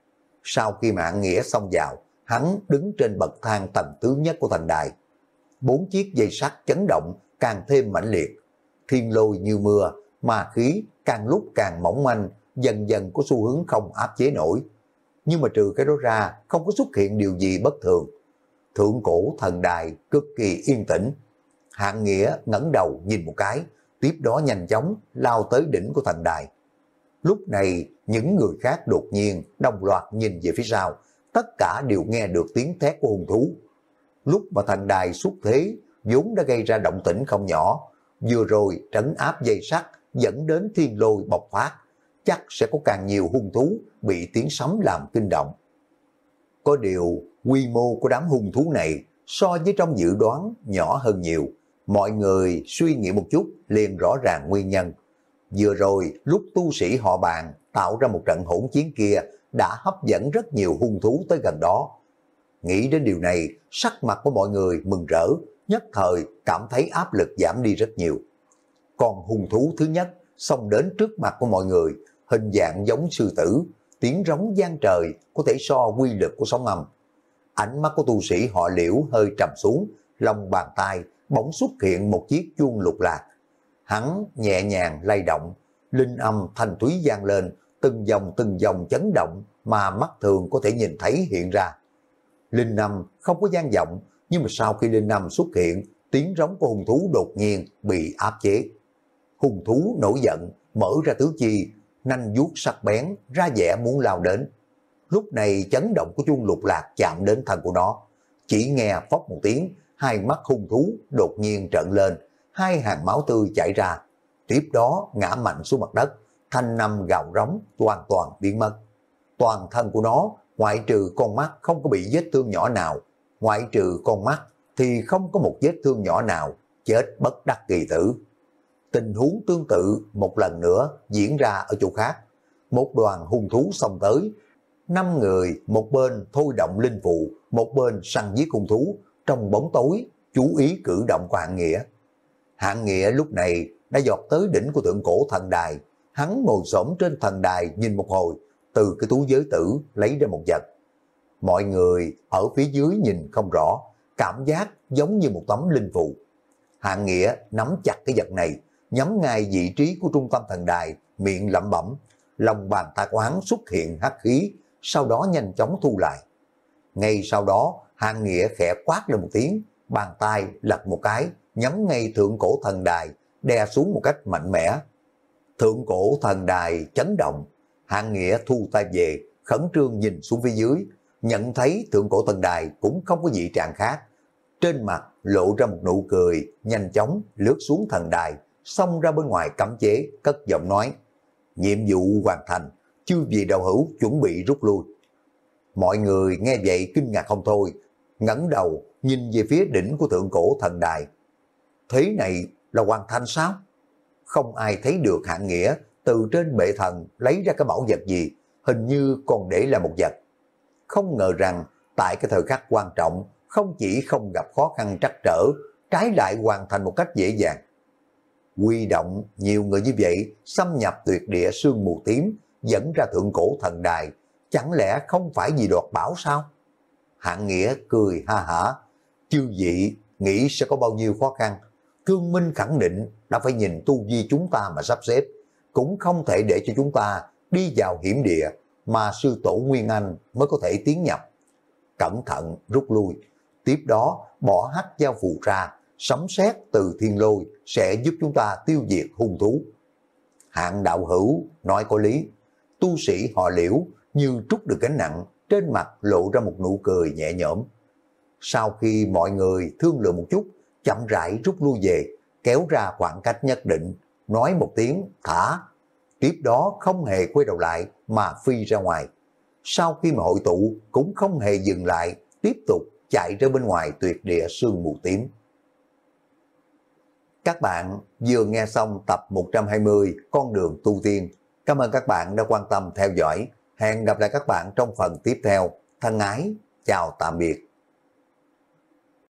[SPEAKER 1] Sau khi mà Hạng Nghĩa xông vào, hắn đứng trên bậc thang tầng thứ nhất của thành đài. Bốn chiếc dây sắt chấn động càng thêm mãnh liệt. Thiên lôi như mưa, ma khí càng lúc càng mỏng manh, dần dần có xu hướng không áp chế nổi. Nhưng mà trừ cái đó ra, không có xuất hiện điều gì bất thường. Thượng cổ thần đài cực kỳ yên tĩnh. Hạng Nghĩa ngẩng đầu nhìn một cái, tiếp đó nhanh chóng lao tới đỉnh của thần đài. Lúc này, những người khác đột nhiên đồng loạt nhìn về phía sau, tất cả đều nghe được tiếng thét của hung thú. Lúc mà thần đài xuất thế, vốn đã gây ra động tĩnh không nhỏ, vừa rồi trấn áp dây sắt dẫn đến thiên lôi bộc phát, chắc sẽ có càng nhiều hung thú bị tiếng sấm làm kinh động. Có điều, quy mô của đám hung thú này so với trong dự đoán nhỏ hơn nhiều. Mọi người suy nghĩ một chút liền rõ ràng nguyên nhân. Vừa rồi lúc tu sĩ họ Bàn tạo ra một trận hỗn chiến kia đã hấp dẫn rất nhiều hung thú tới gần đó. Nghĩ đến điều này, sắc mặt của mọi người mừng rỡ, nhất thời cảm thấy áp lực giảm đi rất nhiều. Còn hung thú thứ nhất xông đến trước mặt của mọi người, hình dạng giống sư tử, tiếng rống vang trời có thể so quy lực của sóng âm. Ánh mắt của tu sĩ họ Liễu hơi trầm xuống, lòng bàn tay bỗng xuất hiện một chiếc chuông lục lạc. Hắn nhẹ nhàng lay động, linh âm thanh thúy vang lên, từng dòng từng dòng chấn động mà mắt thường có thể nhìn thấy hiện ra. Linh Năm không có gian vọng, nhưng mà sau khi Linh Năm xuất hiện, tiếng rống của hung thú đột nhiên bị áp chế. Hung thú nổi giận, mở ra tứ chi, nanh vuốt sắc bén, ra vẻ muốn lao đến. Lúc này chấn động của chuông lục lạc chạm đến thân của nó. Chỉ nghe phốc một tiếng, hai mắt hung thú đột nhiên trợn lên, hai hàng máu tươi chảy ra. Tiếp đó ngã mạnh xuống mặt đất, thanh năm gào rống hoàn toàn biến mất. Toàn thân của nó, ngoại trừ con mắt không có bị vết thương nhỏ nào, ngoại trừ con mắt thì không có một vết thương nhỏ nào, chết bất đắc kỳ tử. Tình huống tương tự một lần nữa diễn ra ở chỗ khác. Một đoàn hung thú xông tới, năm người, một bên thôi động linh phụ, một bên săn giết hung thú, trong bóng tối, chú ý cử động của Hạng Nghĩa. Hạng Nghĩa lúc này đã dọt tới đỉnh của thượng cổ thần đài, hắn ngồi xổm trên thần đài nhìn một hồi, từ cái túi giới tử lấy ra một vật. Mọi người ở phía dưới nhìn không rõ, cảm giác giống như một tấm linh phụ. Hạng Nghĩa nắm chặt cái vật này, nhắm ngay vị trí của trung tâm thần đài, miệng lẩm bẩm, lòng bàn tay của hắn xuất hiện hắc khí, sau đó nhanh chóng thu lại. Ngay sau đó, Hạng Nghĩa khẽ quát lên một tiếng, bàn tay lật một cái, nhắm ngay thượng cổ thần đài, đè xuống một cách mạnh mẽ. Thượng cổ thần đài chấn động, Hạng Nghĩa thu tay về, khẩn trương nhìn xuống phía dưới, nhận thấy thượng cổ thần đài cũng không có dị trạng khác. Trên mặt lộ ra một nụ cười, nhanh chóng lướt xuống thần đài, xông ra bên ngoài cấm chế, cất giọng nói, nhiệm vụ hoàn thành, chư vị đạo hữu chuẩn bị rút lui. Mọi người nghe vậy kinh ngạc không thôi, ngẩng đầu nhìn về phía đỉnh của thượng cổ thần đài. Thế này là hoàn thành sao? Không ai thấy được Hạng Nghĩa từ trên bệ thần lấy ra cái bảo vật gì, hình như còn để là một vật. Không ngờ rằng tại cái thời khắc quan trọng, không chỉ không gặp khó khăn trắc trở, trái lại hoàn thành một cách dễ dàng. Huy động nhiều người như vậy, xâm nhập tuyệt địa sương mù tím, dẫn ra thượng cổ thần đài, chẳng lẽ không phải vì đoạt bảo sao? Hạng Nghĩa cười ha hả, chư vị nghĩ sẽ có bao nhiêu khó khăn, Cương Minh khẳng định đã phải nhìn tu vi chúng ta mà sắp xếp, cũng không thể để cho chúng ta đi vào hiểm địa mà sư tổ Nguyên Anh mới có thể tiến nhập. Cẩn thận rút lui, tiếp đó bỏ hắc giao phù ra, sấm sét từ thiên lôi sẽ giúp chúng ta tiêu diệt hung thú. Hạng đạo hữu nói có lý, tu sĩ họ Liễu như trút được gánh nặng, trên mặt lộ ra một nụ cười nhẹ nhõm. Sau khi mọi người thương lượng một chút, chậm rãi rút lui về, kéo ra khoảng cách nhất định, nói một tiếng thả, tiếp đó không hề quay đầu lại mà phi ra ngoài. Sau khi mà hội tụ cũng không hề dừng lại, tiếp tục chạy ra bên ngoài tuyệt địa sương mù tím. Các bạn vừa nghe xong tập một trăm hai mươi Con đường tu tiên. Cảm ơn các bạn đã quan tâm theo dõi. Hẹn gặp lại các bạn trong phần tiếp theo. Thân ái, chào tạm biệt.